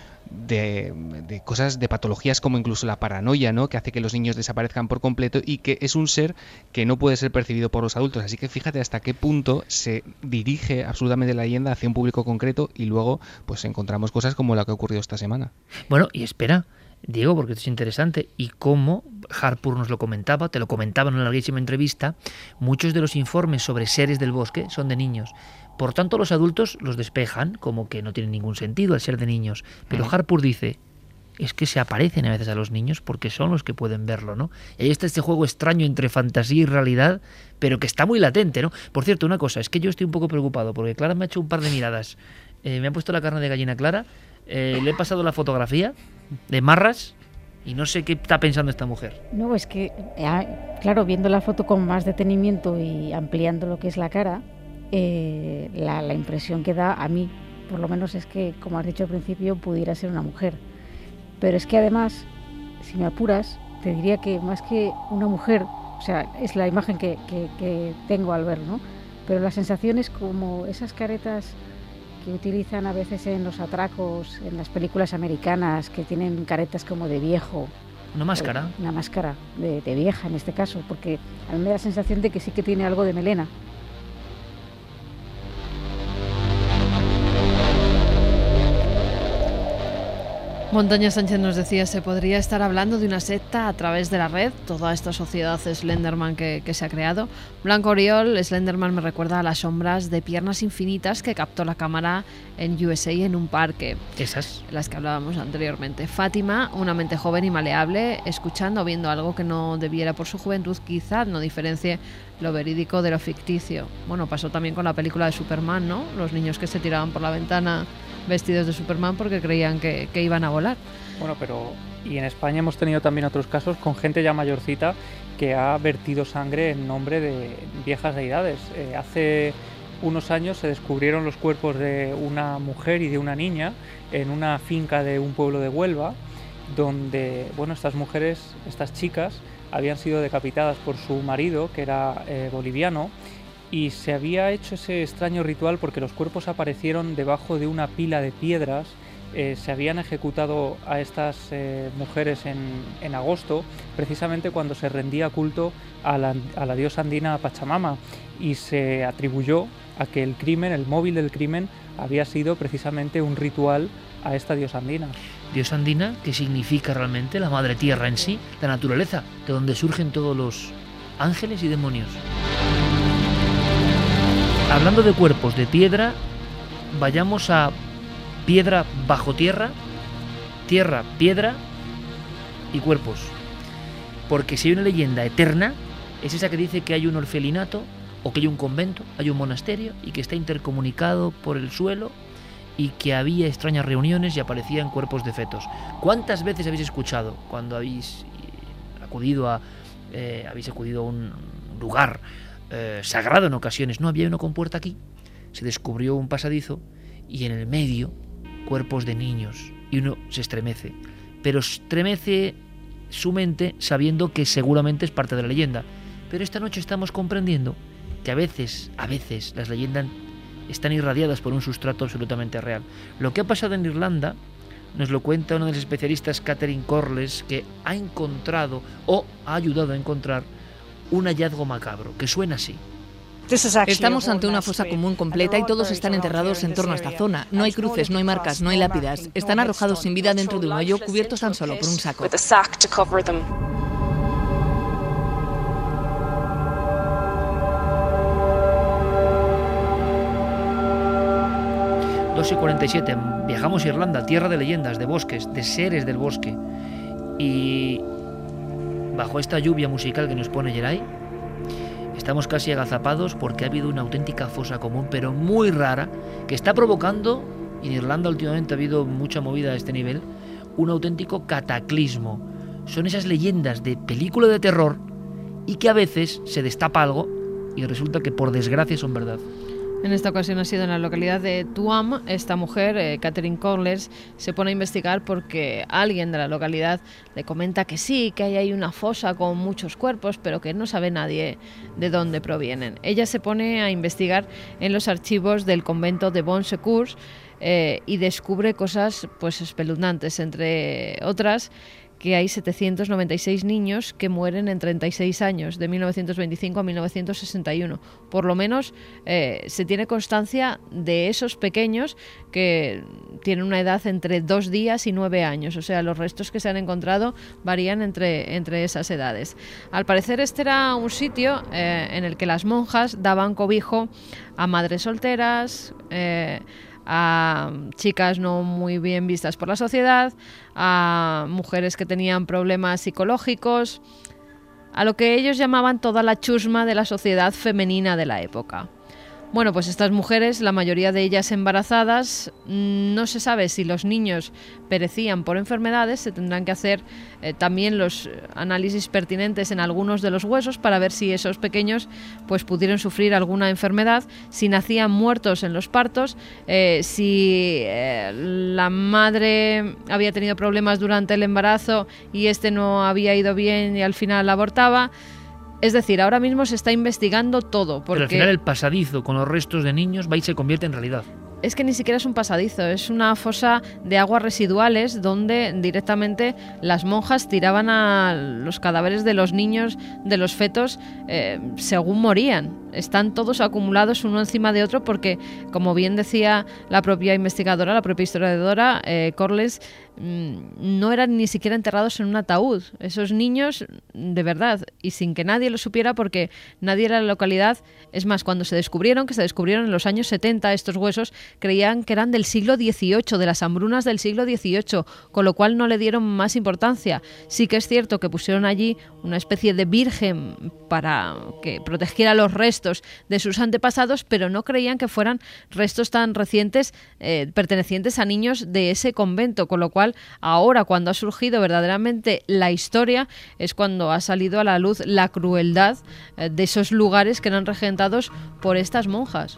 cosas, de patologías como incluso la paranoia, ¿no? Que hace que los niños desaparezcan por completo, y que es un ser que no puede ser percibido por los adultos. Así que fíjate hasta qué punto se dirige absolutamente la leyenda hacia un público concreto, y luego pues encontramos cosas como la que ha ocurrido esta semana. Bueno, y espera, Diego, porque esto es interesante, y como Harpur nos lo comentaba, te lo comentaba en una larguísima entrevista, muchos de los informes sobre seres del bosque son de niños. Por tanto, los adultos los despejan como que no tienen ningún sentido al ser de niños. Pero Harpur dice, es que se aparecen a veces a los niños porque son los que pueden verlo, ¿no? Y ahí está este juego extraño entre fantasía y realidad, pero que está muy latente, ¿no? Por cierto, una cosa, es que yo estoy un poco preocupado porque Clara me ha hecho un par de miradas. Me ha puesto la carne de gallina Clara, le he pasado la fotografía de Marras y no sé qué está pensando esta mujer. No, es que, claro, viendo la foto con más detenimiento y ampliando lo que es la cara, la impresión que da a mí, por lo menos, es que, como has dicho al principio, pudiera ser una mujer. Pero es que además, si me apuras, te diría que más que una mujer, o sea, es la imagen que tengo al verlo, ¿no? Pero la sensación es como esas caretas que utilizan a veces en los atracos, en las películas americanas, que tienen caretas como de viejo. ¿Una máscara? Una máscara de vieja en este caso, porque a mí me da la sensación de que sí que tiene algo de melena. Montaña Sánchez nos decía, se podría estar hablando de una secta a través de la red, toda esta sociedad Slenderman que se ha creado. Blanco Oriol, Slenderman me recuerda a las sombras de piernas infinitas que captó la cámara en USA en un parque. Esas. Las que hablábamos anteriormente. Fátima, una mente joven y maleable, escuchando o viendo algo que no debiera por su juventud, quizás no diferencie lo verídico de lo ficticio. Bueno, pasó también con la película de Superman, ¿no? Los niños que se tiraban por la ventana vestidos de Superman porque creían que iban a volar. Bueno, pero y en España hemos tenido también otros casos con gente ya mayorcita que ha vertido sangre en nombre de viejas deidades. Hace unos años se descubrieron los cuerpos de una mujer y de una niña en una finca de un pueblo de Huelva, donde, bueno, estas mujeres, estas chicas, habían sido decapitadas por su marido, que era boliviano, y se había hecho ese extraño ritual porque los cuerpos aparecieron debajo de una pila de piedras se habían ejecutado a estas mujeres en agosto, precisamente cuando se rendía culto a la diosa andina Pachamama, y se atribuyó a que el crimen, el móvil del crimen, había sido precisamente un ritual a esta diosa andina. Diosa andina, que significa realmente la madre tierra en sí, la naturaleza, de donde surgen todos los ángeles y demonios. Hablando de cuerpos de piedra, vayamos a piedra bajo tierra, tierra, piedra y cuerpos. Porque si hay una leyenda eterna, es esa que dice que hay un orfelinato, o que hay un convento, hay un monasterio, y que está intercomunicado por el suelo, y que había extrañas reuniones y aparecían cuerpos de fetos. ¿Cuántas veces habéis escuchado, cuando habéis acudido a un lugar sagrado en ocasiones? No, había uno con puerta aquí, se descubrió un pasadizo, y en el medio cuerpos de niños, y uno se estremece, pero estremece su mente sabiendo que seguramente es parte de la leyenda. Pero esta noche estamos comprendiendo que a veces las leyendas están irradiadas por un sustrato absolutamente real. Lo que ha pasado en Irlanda nos lo cuenta uno de los especialistas, Catherine Corless, que ha encontrado o ha ayudado a encontrar un hallazgo macabro que suena así. Estamos ante una fosa común completa y todos están enterrados en torno a esta zona. No hay cruces, no hay marcas, no hay lápidas. Están arrojados sin vida dentro de un hoyo, cubiertos tan solo por un saco. 2:47, viajamos a Irlanda, tierra de leyendas, de bosques, de seres del bosque. Y bajo esta lluvia musical que nos pone Geray, estamos casi agazapados porque ha habido una auténtica fosa común, pero muy rara, que está provocando, y en Irlanda últimamente ha habido mucha movida a este nivel, un auténtico cataclismo. Son esas leyendas de película de terror y que a veces se destapa algo y resulta que por desgracia son verdad. En esta ocasión ha sido en la localidad de Tuam. Esta mujer, Catherine Corless, se pone a investigar porque alguien de la localidad le comenta que sí, que hay ahí una fosa con muchos cuerpos, pero que no sabe nadie de dónde provienen. Ella se pone a investigar en los archivos del convento de Bon Secours y descubre cosas pues espeluznantes, entre otras que hay 796 niños que mueren en 36 años, de 1925 a 1961. Por lo menos se tiene constancia de esos pequeños que tienen una edad entre 2 días y 9 años. O sea, los restos que se han encontrado varían entre esas edades. Al parecer este era un sitio en el que las monjas daban cobijo a madres solteras, a chicas no muy bien vistas por la sociedad, a mujeres que tenían problemas psicológicos, a lo que ellos llamaban toda la chusma de la sociedad femenina de la época. Bueno, pues estas mujeres, la mayoría de ellas embarazadas, no se sabe si los niños perecían por enfermedades. Se tendrán que hacer también los análisis pertinentes en algunos de los huesos para ver si esos pequeños pues pudieron sufrir alguna enfermedad, si nacían muertos en los partos, si la madre había tenido problemas durante el embarazo y este no había ido bien y al final abortaba. Es decir, ahora mismo se está investigando todo. Porque pero al final el pasadizo con los restos de niños va y se convierte en realidad. Es que ni siquiera es un pasadizo, es una fosa de aguas residuales donde directamente las monjas tiraban a los cadáveres de los niños, de los fetos, según morían. Están todos acumulados uno encima de otro porque, como bien decía la propia investigadora, la propia historiadora, Corless, no eran ni siquiera enterrados en un ataúd. Esos niños, de verdad, y sin que nadie lo supiera porque nadie en la localidad, es más, cuando se descubrieron en los años 70 estos huesos, creían que eran del siglo XVIII, de las hambrunas del siglo XVIII, con lo cual no le dieron más importancia. Sí que es cierto que pusieron allí una especie de virgen para que protegiera los restos de sus antepasados, pero no creían que fueran restos tan recientes pertenecientes a niños de ese convento, con lo cual ahora, cuando ha surgido verdaderamente la historia, es cuando ha salido a la luz la crueldad de esos lugares que eran regentados por estas monjas.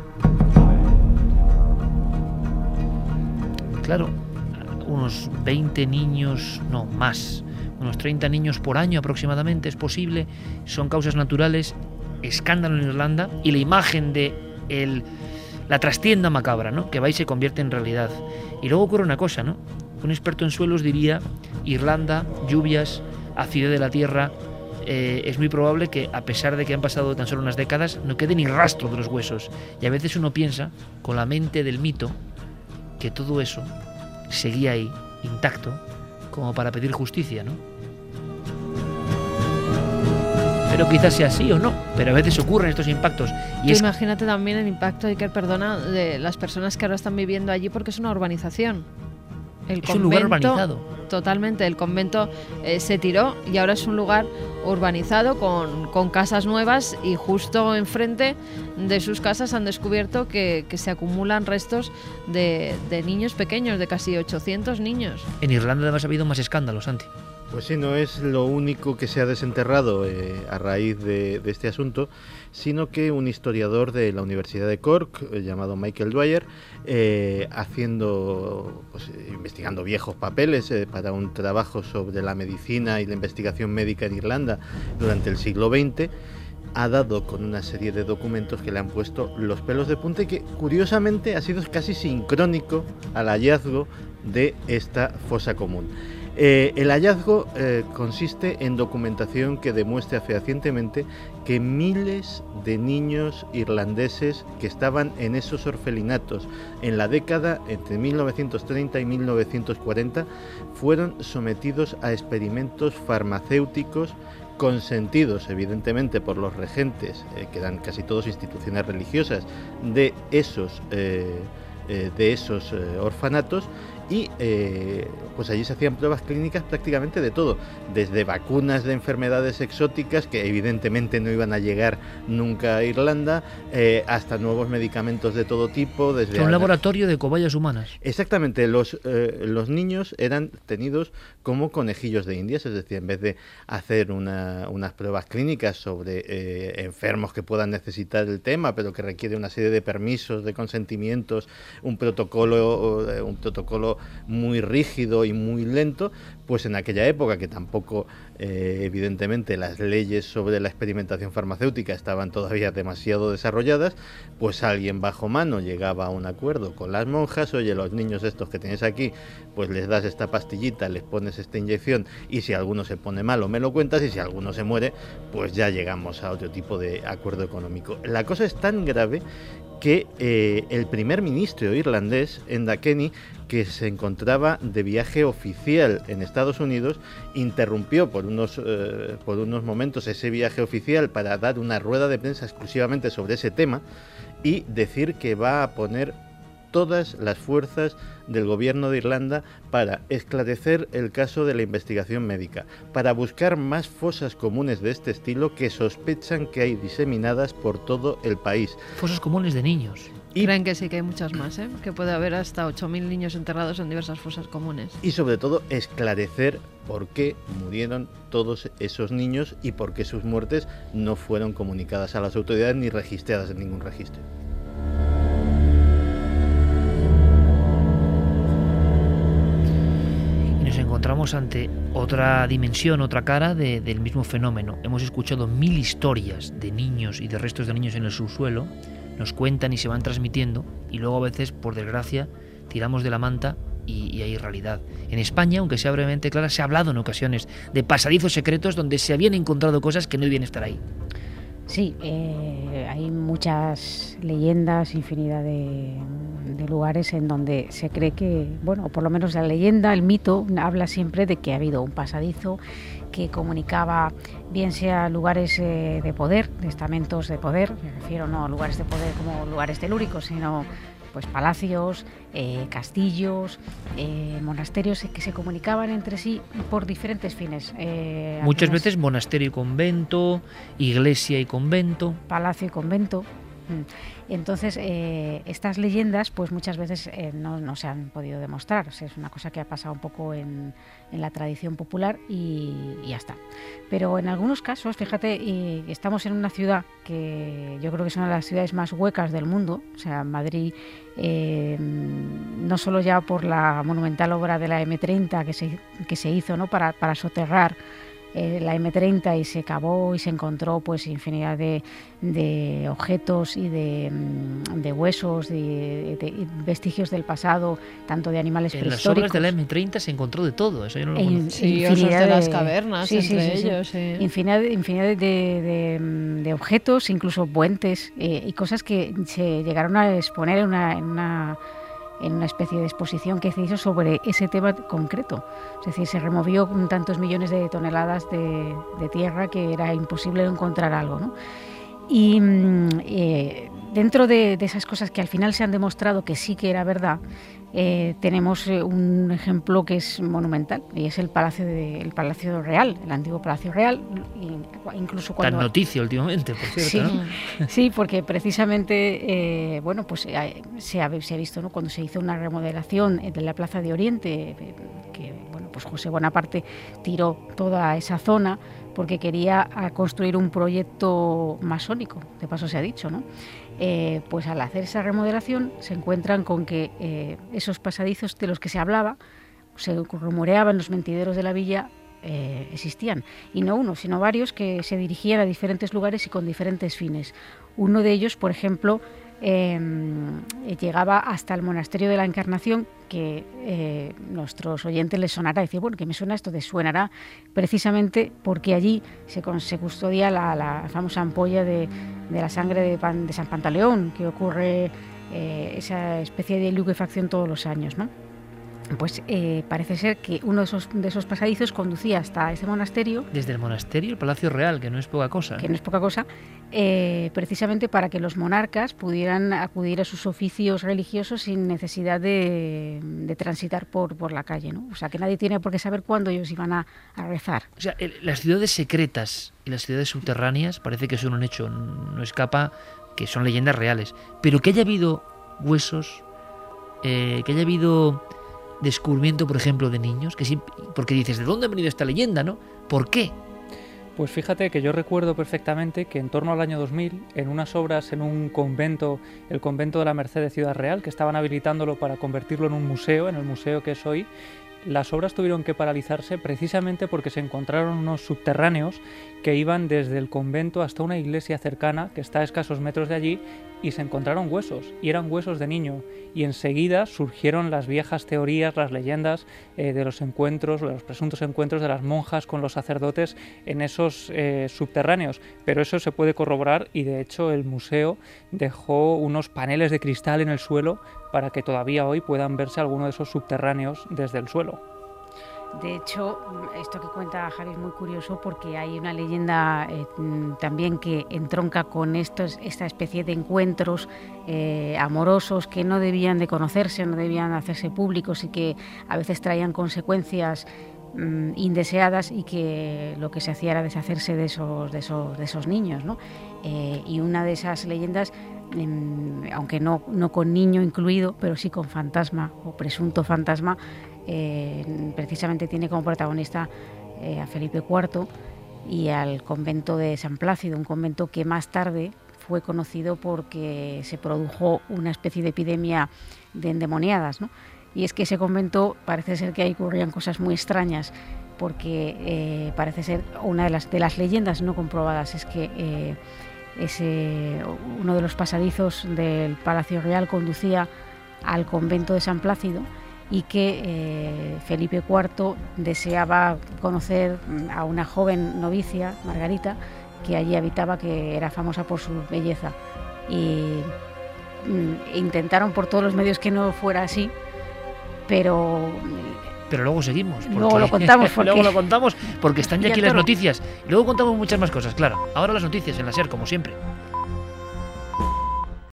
Claro, unos 20 niños, no más, unos 30 niños por año aproximadamente es posible, son causas naturales, escándalo en Irlanda, y la imagen de el la trastienda macabra, ¿no? Que va y se convierte en realidad. Y luego ocurre una cosa, ¿no? Un experto en suelos diría: Irlanda, lluvias, acidez de la tierra. Es muy probable que, a pesar de que han pasado tan solo unas décadas, no quede ni rastro de los huesos. Y a veces uno piensa, con la mente del mito, que todo eso seguía ahí, intacto, como para pedir justicia, ¿no? Pero quizás sea así o no, pero a veces ocurren estos impactos. Y imagínate también el impacto, Iker, perdona, de las personas que ahora están viviendo allí, porque es una urbanización. Es un lugar urbanizado. Totalmente, el convento se tiró y ahora es un lugar urbanizado con casas nuevas, y justo enfrente de sus casas han descubierto que se acumulan restos de niños pequeños, de casi 800 niños. En Irlanda además ha habido más escándalos, Santi. Pues sí, no es lo único que se ha desenterrado a raíz de este asunto, sino que un historiador de la Universidad de Cork, llamado Michael Dwyer, investigando viejos papeles para un trabajo sobre la medicina y la investigación médica en Irlanda durante el siglo XX, ha dado con una serie de documentos que le han puesto los pelos de punta y que, curiosamente, ha sido casi sincrónico al hallazgo de esta fosa común. El hallazgo consiste en documentación que demuestra fehacientemente que miles de niños irlandeses que estaban en esos orfelinatos en la década entre 1930 y 1940 fueron sometidos a experimentos farmacéuticos consentidos evidentemente por los regentes, que eran casi todos instituciones religiosas, de esos orfanatos, y pues allí se hacían pruebas clínicas prácticamente de todo, desde vacunas de enfermedades exóticas que evidentemente no iban a llegar nunca a Irlanda, hasta nuevos medicamentos de todo tipo. Desde un laboratorio de cobayas humanas. Exactamente, los niños eran tenidos como conejillos de indias, es decir, en vez de hacer unas pruebas clínicas sobre enfermos que puedan necesitar el tema, pero que requiere una serie de permisos, de consentimientos, un protocolo muy rígido y muy lento, pues en aquella época, que tampoco evidentemente las leyes sobre la experimentación farmacéutica estaban todavía demasiado desarrolladas, pues alguien bajo mano llegaba a un acuerdo con las monjas: oye, los niños estos que tienes aquí, pues les das esta pastillita, les pones esta inyección, y si alguno se pone malo me lo cuentas, y si alguno se muere, pues ya llegamos a otro tipo de acuerdo económico. La cosa es tan grave que el primer ministro irlandés, Enda Kenny, que se encontraba de viaje oficial en Estados Unidos, interrumpió por unos momentos ese viaje oficial para dar una rueda de prensa exclusivamente sobre ese tema y decir que va a poner todas las fuerzas del gobierno de Irlanda para esclarecer el caso de la investigación médica, para buscar más fosas comunes de este estilo que sospechan que hay diseminadas por todo el país. Fosas comunes de niños. Y creen que sí, que hay muchas más, que puede haber hasta 8.000 niños enterrados en diversas fosas comunes. Y sobre todo esclarecer por qué murieron todos esos niños y por qué sus muertes no fueron comunicadas a las autoridades ni registradas en ningún registro. Nos encontramos ante otra dimensión, otra cara del mismo fenómeno. Hemos escuchado 1000 historias de niños y de restos de niños en el subsuelo, nos cuentan y se van transmitiendo, y luego a veces, por desgracia, tiramos de la manta y hay realidad. En España, aunque sea brevemente clara, se ha hablado en ocasiones de pasadizos secretos donde se habían encontrado cosas que no debían estar ahí. Sí, hay muchas leyendas, infinidad de lugares en donde se cree que, bueno, por lo menos la leyenda, el mito, habla siempre de que ha habido un pasadizo que comunicaba, bien sea lugares de poder, de estamentos de poder, me refiero no a lugares de poder como lugares telúricos, sino pues palacios, castillos, monasterios que se comunicaban entre sí por diferentes fines. Muchas veces monasterio y convento, iglesia y convento. Palacio y convento. Entonces, estas leyendas, pues muchas veces no se han podido demostrar. O sea, es una cosa que ha pasado un poco en la tradición popular y ya está. Pero en algunos casos, fíjate, estamos en una ciudad que yo creo que es una de las ciudades más huecas del mundo. O sea, Madrid, no solo ya por la monumental obra de la M30 que se hizo, ¿no?, para soterrar la M30 y se cavó y se encontró pues infinidad de objetos y de huesos, de vestigios del pasado, tanto de animales prehistóricos. En las obras de la M30 se encontró de todo, eso yo no lo conocía. Sí, infinidad de las cavernas, entre ellos. Sí. Infinidad de objetos, incluso puentes y cosas que se llegaron a exponer en una especie de exposición que se hizo sobre ese tema concreto. Es decir, se removió tantos millones de toneladas de tierra que era imposible encontrar algo, ¿no? Y dentro de esas cosas que al final se han demostrado que sí que era verdad, tenemos un ejemplo que es monumental, y es el Palacio Real, el antiguo Palacio Real. Incluso cuando... Tan noticia últimamente, por cierto, sí, ¿no? Sí, porque precisamente se ha visto, ¿no?, cuando se hizo una remodelación de la Plaza de Oriente, que pues José Bonaparte tiró toda esa zona porque quería construir un proyecto masónico, de paso se ha dicho, ¿no? Pues al hacer esa remodelación se encuentran con que esos pasadizos de los que se hablaba, se rumoreaba en los mentideros de la villa, existían, y no uno, sino varios que se dirigían a diferentes lugares y con diferentes fines. Uno de ellos, por ejemplo, llegaba hasta el monasterio de la Encarnación, que nuestros oyentes les sonará decir, bueno, ¿qué me suena esto? Suenará precisamente porque allí se custodia la famosa ampolla de la sangre de San Pantaleón, que ocurre esa especie de liquefacción todos los años, ¿no? Pues parece ser que uno de esos pasadizos conducía hasta ese monasterio. Desde el monasterio, el Palacio Real, que no es poca cosa. Que no es poca cosa, precisamente para que los monarcas pudieran acudir a sus oficios religiosos sin necesidad de transitar por la calle, ¿no? O sea, que nadie tiene por qué saber cuándo ellos iban a rezar. O sea, las ciudades secretas y las ciudades subterráneas parece que son un hecho, no escapa, que son leyendas reales. Pero que haya habido huesos, que haya habido descubrimiento, por ejemplo, de niños, porque dices, ¿de dónde ha venido esta leyenda, no? ¿Por qué? Pues fíjate que yo recuerdo perfectamente que en torno al año 2000, en unas obras en un convento, el convento de la Merced de Ciudad Real, que estaban habilitándolo para convertirlo en un museo, en el museo que es hoy, las obras tuvieron que paralizarse precisamente porque se encontraron unos subterráneos que iban desde el convento hasta una iglesia cercana que está a escasos metros de allí, y se encontraron huesos, y eran huesos de niño, y enseguida surgieron las viejas teorías, las leyendas de los encuentros, de los presuntos encuentros de las monjas con los sacerdotes en esos subterráneos, pero eso se puede corroborar, y de hecho el museo dejó unos paneles de cristal en el suelo para que todavía hoy puedan verse algunos de esos subterráneos desde el suelo. De hecho, esto que cuenta Javi es muy curioso porque hay una leyenda también que entronca con esta especie de encuentros amorosos que no debían de conocerse, no debían hacerse públicos y que a veces traían consecuencias indeseadas, y que lo que se hacía era deshacerse de esos niños, ¿no? Y una de esas leyendas, aunque no con niño incluido, pero sí con fantasma o presunto fantasma, precisamente tiene como protagonista a Felipe IV y al convento de San Plácido, un convento que más tarde fue conocido porque se produjo una especie de epidemia de endemoniadas, ¿no? Y es que ese convento parece ser que ahí ocurrían cosas muy extrañas, porque parece ser, una de las leyendas no comprobadas es que uno de los pasadizos del Palacio Real conducía al convento de San Plácido, y que Felipe IV deseaba conocer a una joven novicia, Margarita, que allí habitaba, que era famosa por su belleza, y intentaron por todos los medios que no fuera así, pero luego seguimos. Luego lo contamos. Luego lo contamos porque están ya aquí las noticias. Luego contamos muchas más cosas, claro. Ahora las noticias en la SER, como siempre.